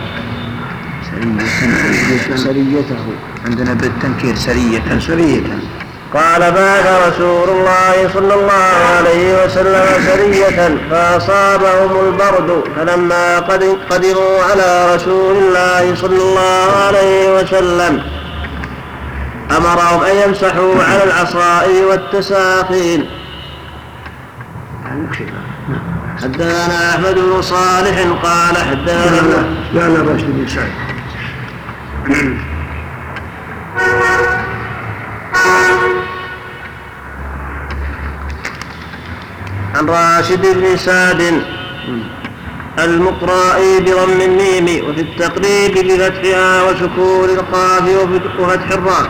سريته عندنا بالتنكير سرية سرية قال بعث رسول الله صلى الله عليه وسلم سرية فأصابهم البرد فلما قدموا على رسول الله صلى الله عليه وسلم أمرهم أن يمسحوا على العصائب والتساخين. حدثنا أحمد بن صالح قال حدثنا لا لا راشد بن سعد عن راشد بن سعد المقرائي بضم الميم وفي التقريب بفتحها وسكون القاف وفتح الراء.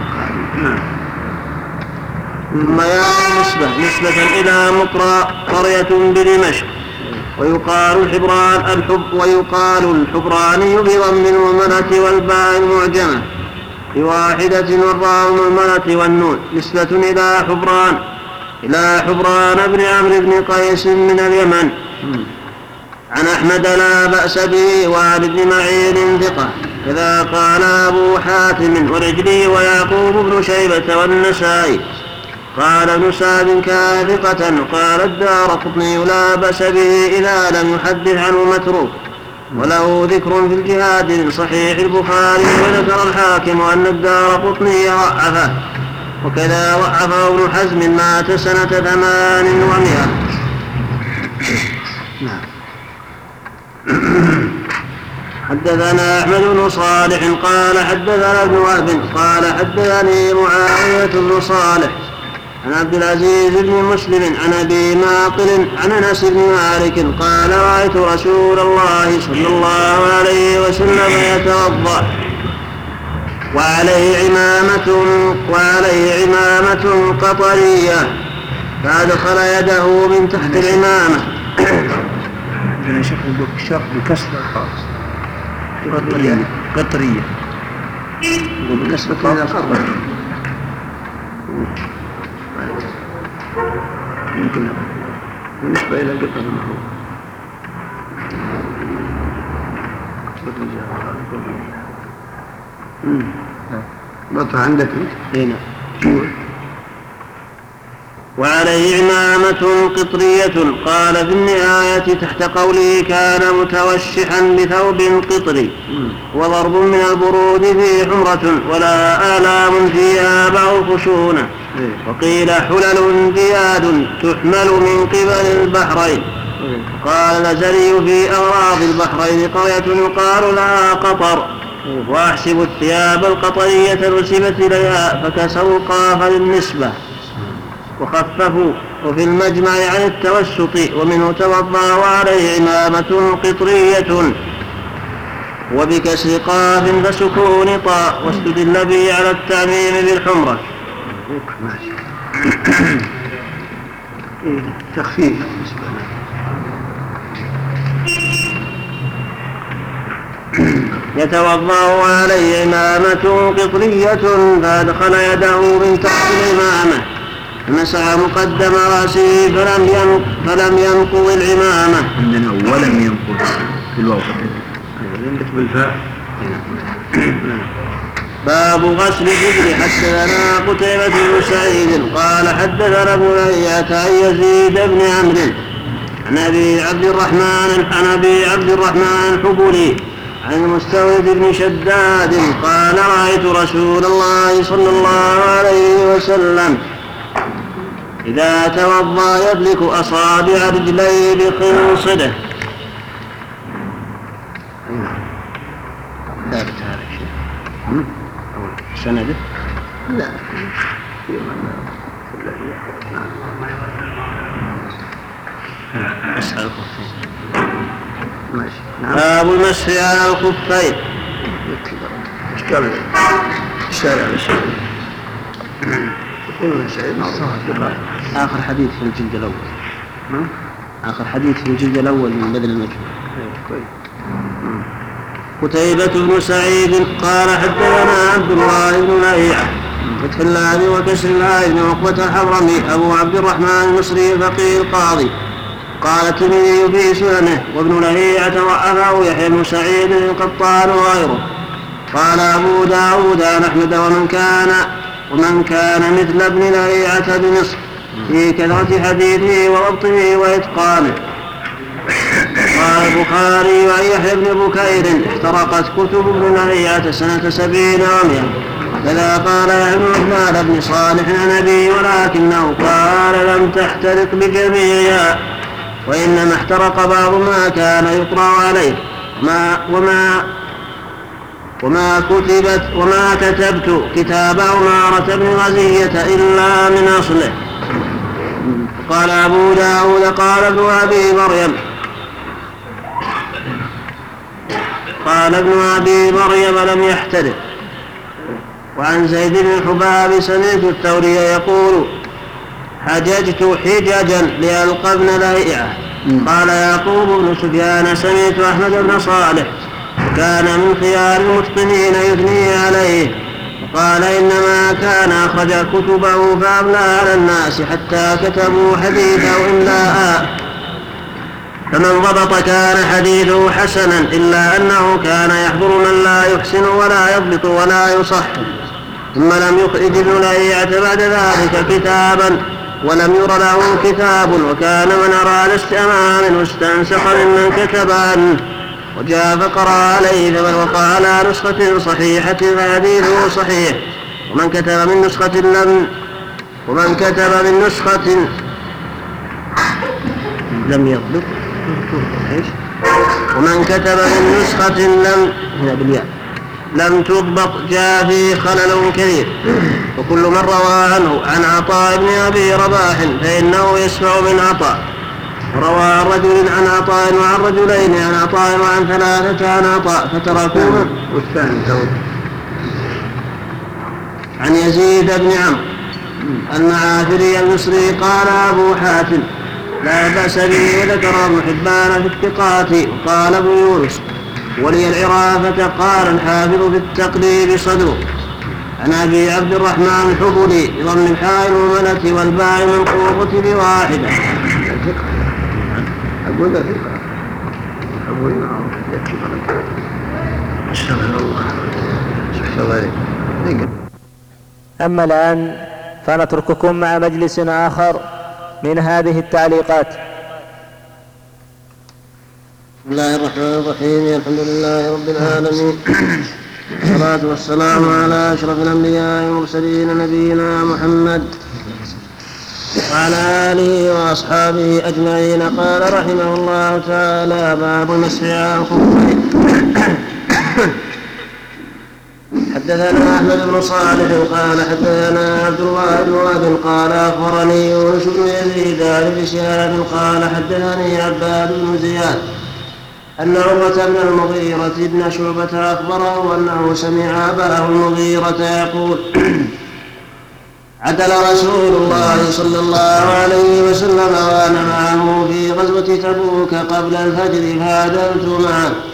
ثم يأتي نسبة نسبة إلى مقرأ قرية بدمشق ويقال الحبران الحب ويقال الحبراني بضم المهملة والباء المعجمة بواحدة والراء المهملة والنون. نسبة إلى حبران إلى حبران بن عمرو بن قيس من اليمن. عن أحمد لا بأس به وعن ابن معين ثقة. كذا قال أبو حاتم ورجلي ويعقوب بن شيبة والنسائي قال ابن سعد كان ثقة. قال الدارقطني لا بأس به إذا لم يحدث عنه متروك، وله ذكر في الجهاد من صحيح البخاري. وذكر الحاكم أن الدارقطني ضعفه، وكذا ضعفه ابن حزم مات سنة ثمان ومئة. حدثنا أحمد بن صالح قال حدثنا ابن وهب قال حدثني معاوية بن صالح عن عبد العزيز بن مسلم عن أبي معقل عن أنس بن مالك قال رأيت رسول الله صلى الله عليه وسلم يتوضأ وعليه عمامة وعليه عمامة قطرية، فأدخل يده من تحت العمامة. عندنا شرح الشرح بكسر القاف قطرية قطرية وبالنسبة إلى الخبر يمكن بالنسبة إلى القطر المعروف بطر عندك هنا. وعليه عمامة قطرية. قال في النهاية تحت قوله كان متوشحا بثوب قطري وضرب من البرود فيه حمرة ولا آلام فيها بعض خشونة. وقيل حلل دياد تحمل من قبل البحرين. قال الأزهري في أغراض البحرين قرية يقال لها قطر، وأحسب الثياب القطرية نسبت إليها فكسروا القاف للنسبة وخففوا. وفي المجمع عن التوسط ومنه توضأ وعليه عمامة قطرية وبكسر قاف فسكون طاء، واستدل به على التعميم بالحمرة. تخفيف يتوضأ وعليه عمامة قطرية فأدخل يده من تحت العمامة فمسح مقدم رأسه فلم ينق فلم ينقض العمامة. عندنا ولم ينقض في الواو بالفاء. باب غسل الرجل. حدثنا قتيبة بن سعيد قال حدثنا ابن لهيعة عن يزيد بن عمرو عن أبي عبد الرحمن عن أبي عبد الرحمن الحبولي عن المستورد بن شداد قال رأيت رسول الله صلى الله عليه وسلم إذا توضأ يدلك أصابع رجليه بخنصره. ثابت هذا الشيء سنده؟ لا مسح الخفين. باب المسح على الخفين. اشكال الشارع الشارع آخر حديث في الجلد الأول. آخر حديث في الجلد الأول من بذل المجهول. قتيبة بن سعيد قال حدثنا عبد الله بن لهيعة فتح الله وكسر الله بن عقبة الحضرمي أبو عبد الرحمن المصري الفقيه القاضي. قال الترمذي في سننه وابن لهيعة ضعفه يحيى بن سعيد القطان وغيره. قال أبو داود عن أحمد ومن كان ومن كان مثل ابن لهيعة بمصر في كثرة حديثه وضبطه وإتقانه. قال البخاري وعن يحيى بن بكير احترقت كتب ابن لهيعة سنة سبعين ومئة. كذا قال يحيى بن عثمان بن صالح عن أبيه ولكنه قال لم تحترق بجميعها، وإنما احترق بعض ما كان يقرأ عليه وما, وما وما كتبت وما كتبت كتاب عمارة بن غزية إلا من أصله. قال أبو داود قال ابن أبي مريم قال ابن أبي مريم لم يحترق. وعن زيد بن الحباب سمعت الثوري يقول حججت حججا لألقى ابن لهيعة. قال يعقوب بن سفيان سمعت أحمد بن صالح كان من خيار المتقنين يثني عليه، وقال إنما كان أخرج كتبه فأملى على الناس حتى كتبوا حديثه إملاء، فمن ضبط كان حديثه حسنا، إلا أنه كان يحضر من لا يحسن ولا يضبط ولا يصح. ثم لم يخرج ابن لهيعة بعد ذلك كتابا ولم ير له كتاب، وكان من أراد استماع منه استنسخ ممن كتب عنه وجاء فقرأ عليه فمن وقع على نسخة صحيحة فحديثه صحيح، ومن كتب من نسخة لم ومن كتب من نسخة لم يضبط ومن كتب من نسخة لم هنا بالياء لم تضبط جاء فيه خلل كبير. وكل من روى عنه عن عطاء بن أبي رباح فإنه يسمع من عطاء، روى عن رجل عن عطاء وعن رجلين عن عطاء وعن ثلاثة عن عطاء فتركوه. والثاني عن يزيد بن عمرو المعافري المصري قال أبو حاتم لا بأس به، وذكر ابن حبان في الثقات وقال ابو يونس ولي العرافة قال الحافظ في التقريب صدره. عن أبي عبد الرحمن الحبلي بضم الحاء المهملة والباء المنقوطة بواحدة. أقول ذلك أقول معروف أستغفر الله أستغفر الله. أما الآن فنترككم مع مجلس آخر من هذه التعليقات. بسم الله الرحمن الرحيم، الحمد لله رب العالمين، والصلاة والسلام على أشرف الأنبياء والمرسلين نبينا محمد وعلى آله وأصحابه أجمعين. قال رحمه الله تعالى باب المسح على الخفين. حدثنا أحمد بن صالح قال حدثنا عبد الله بن وهب قال أخبرني يونس بن يزيد عن ابن شهاب قال حدثني عباد بن زياد أن عروة بن المغيرة بن شعبة أخبره أنه سمع أباه المغيرة يقول عدل رسول الله صلى الله عليه وسلم وأنا معه في غزوة تبوك قبل الفجر فعدلت معه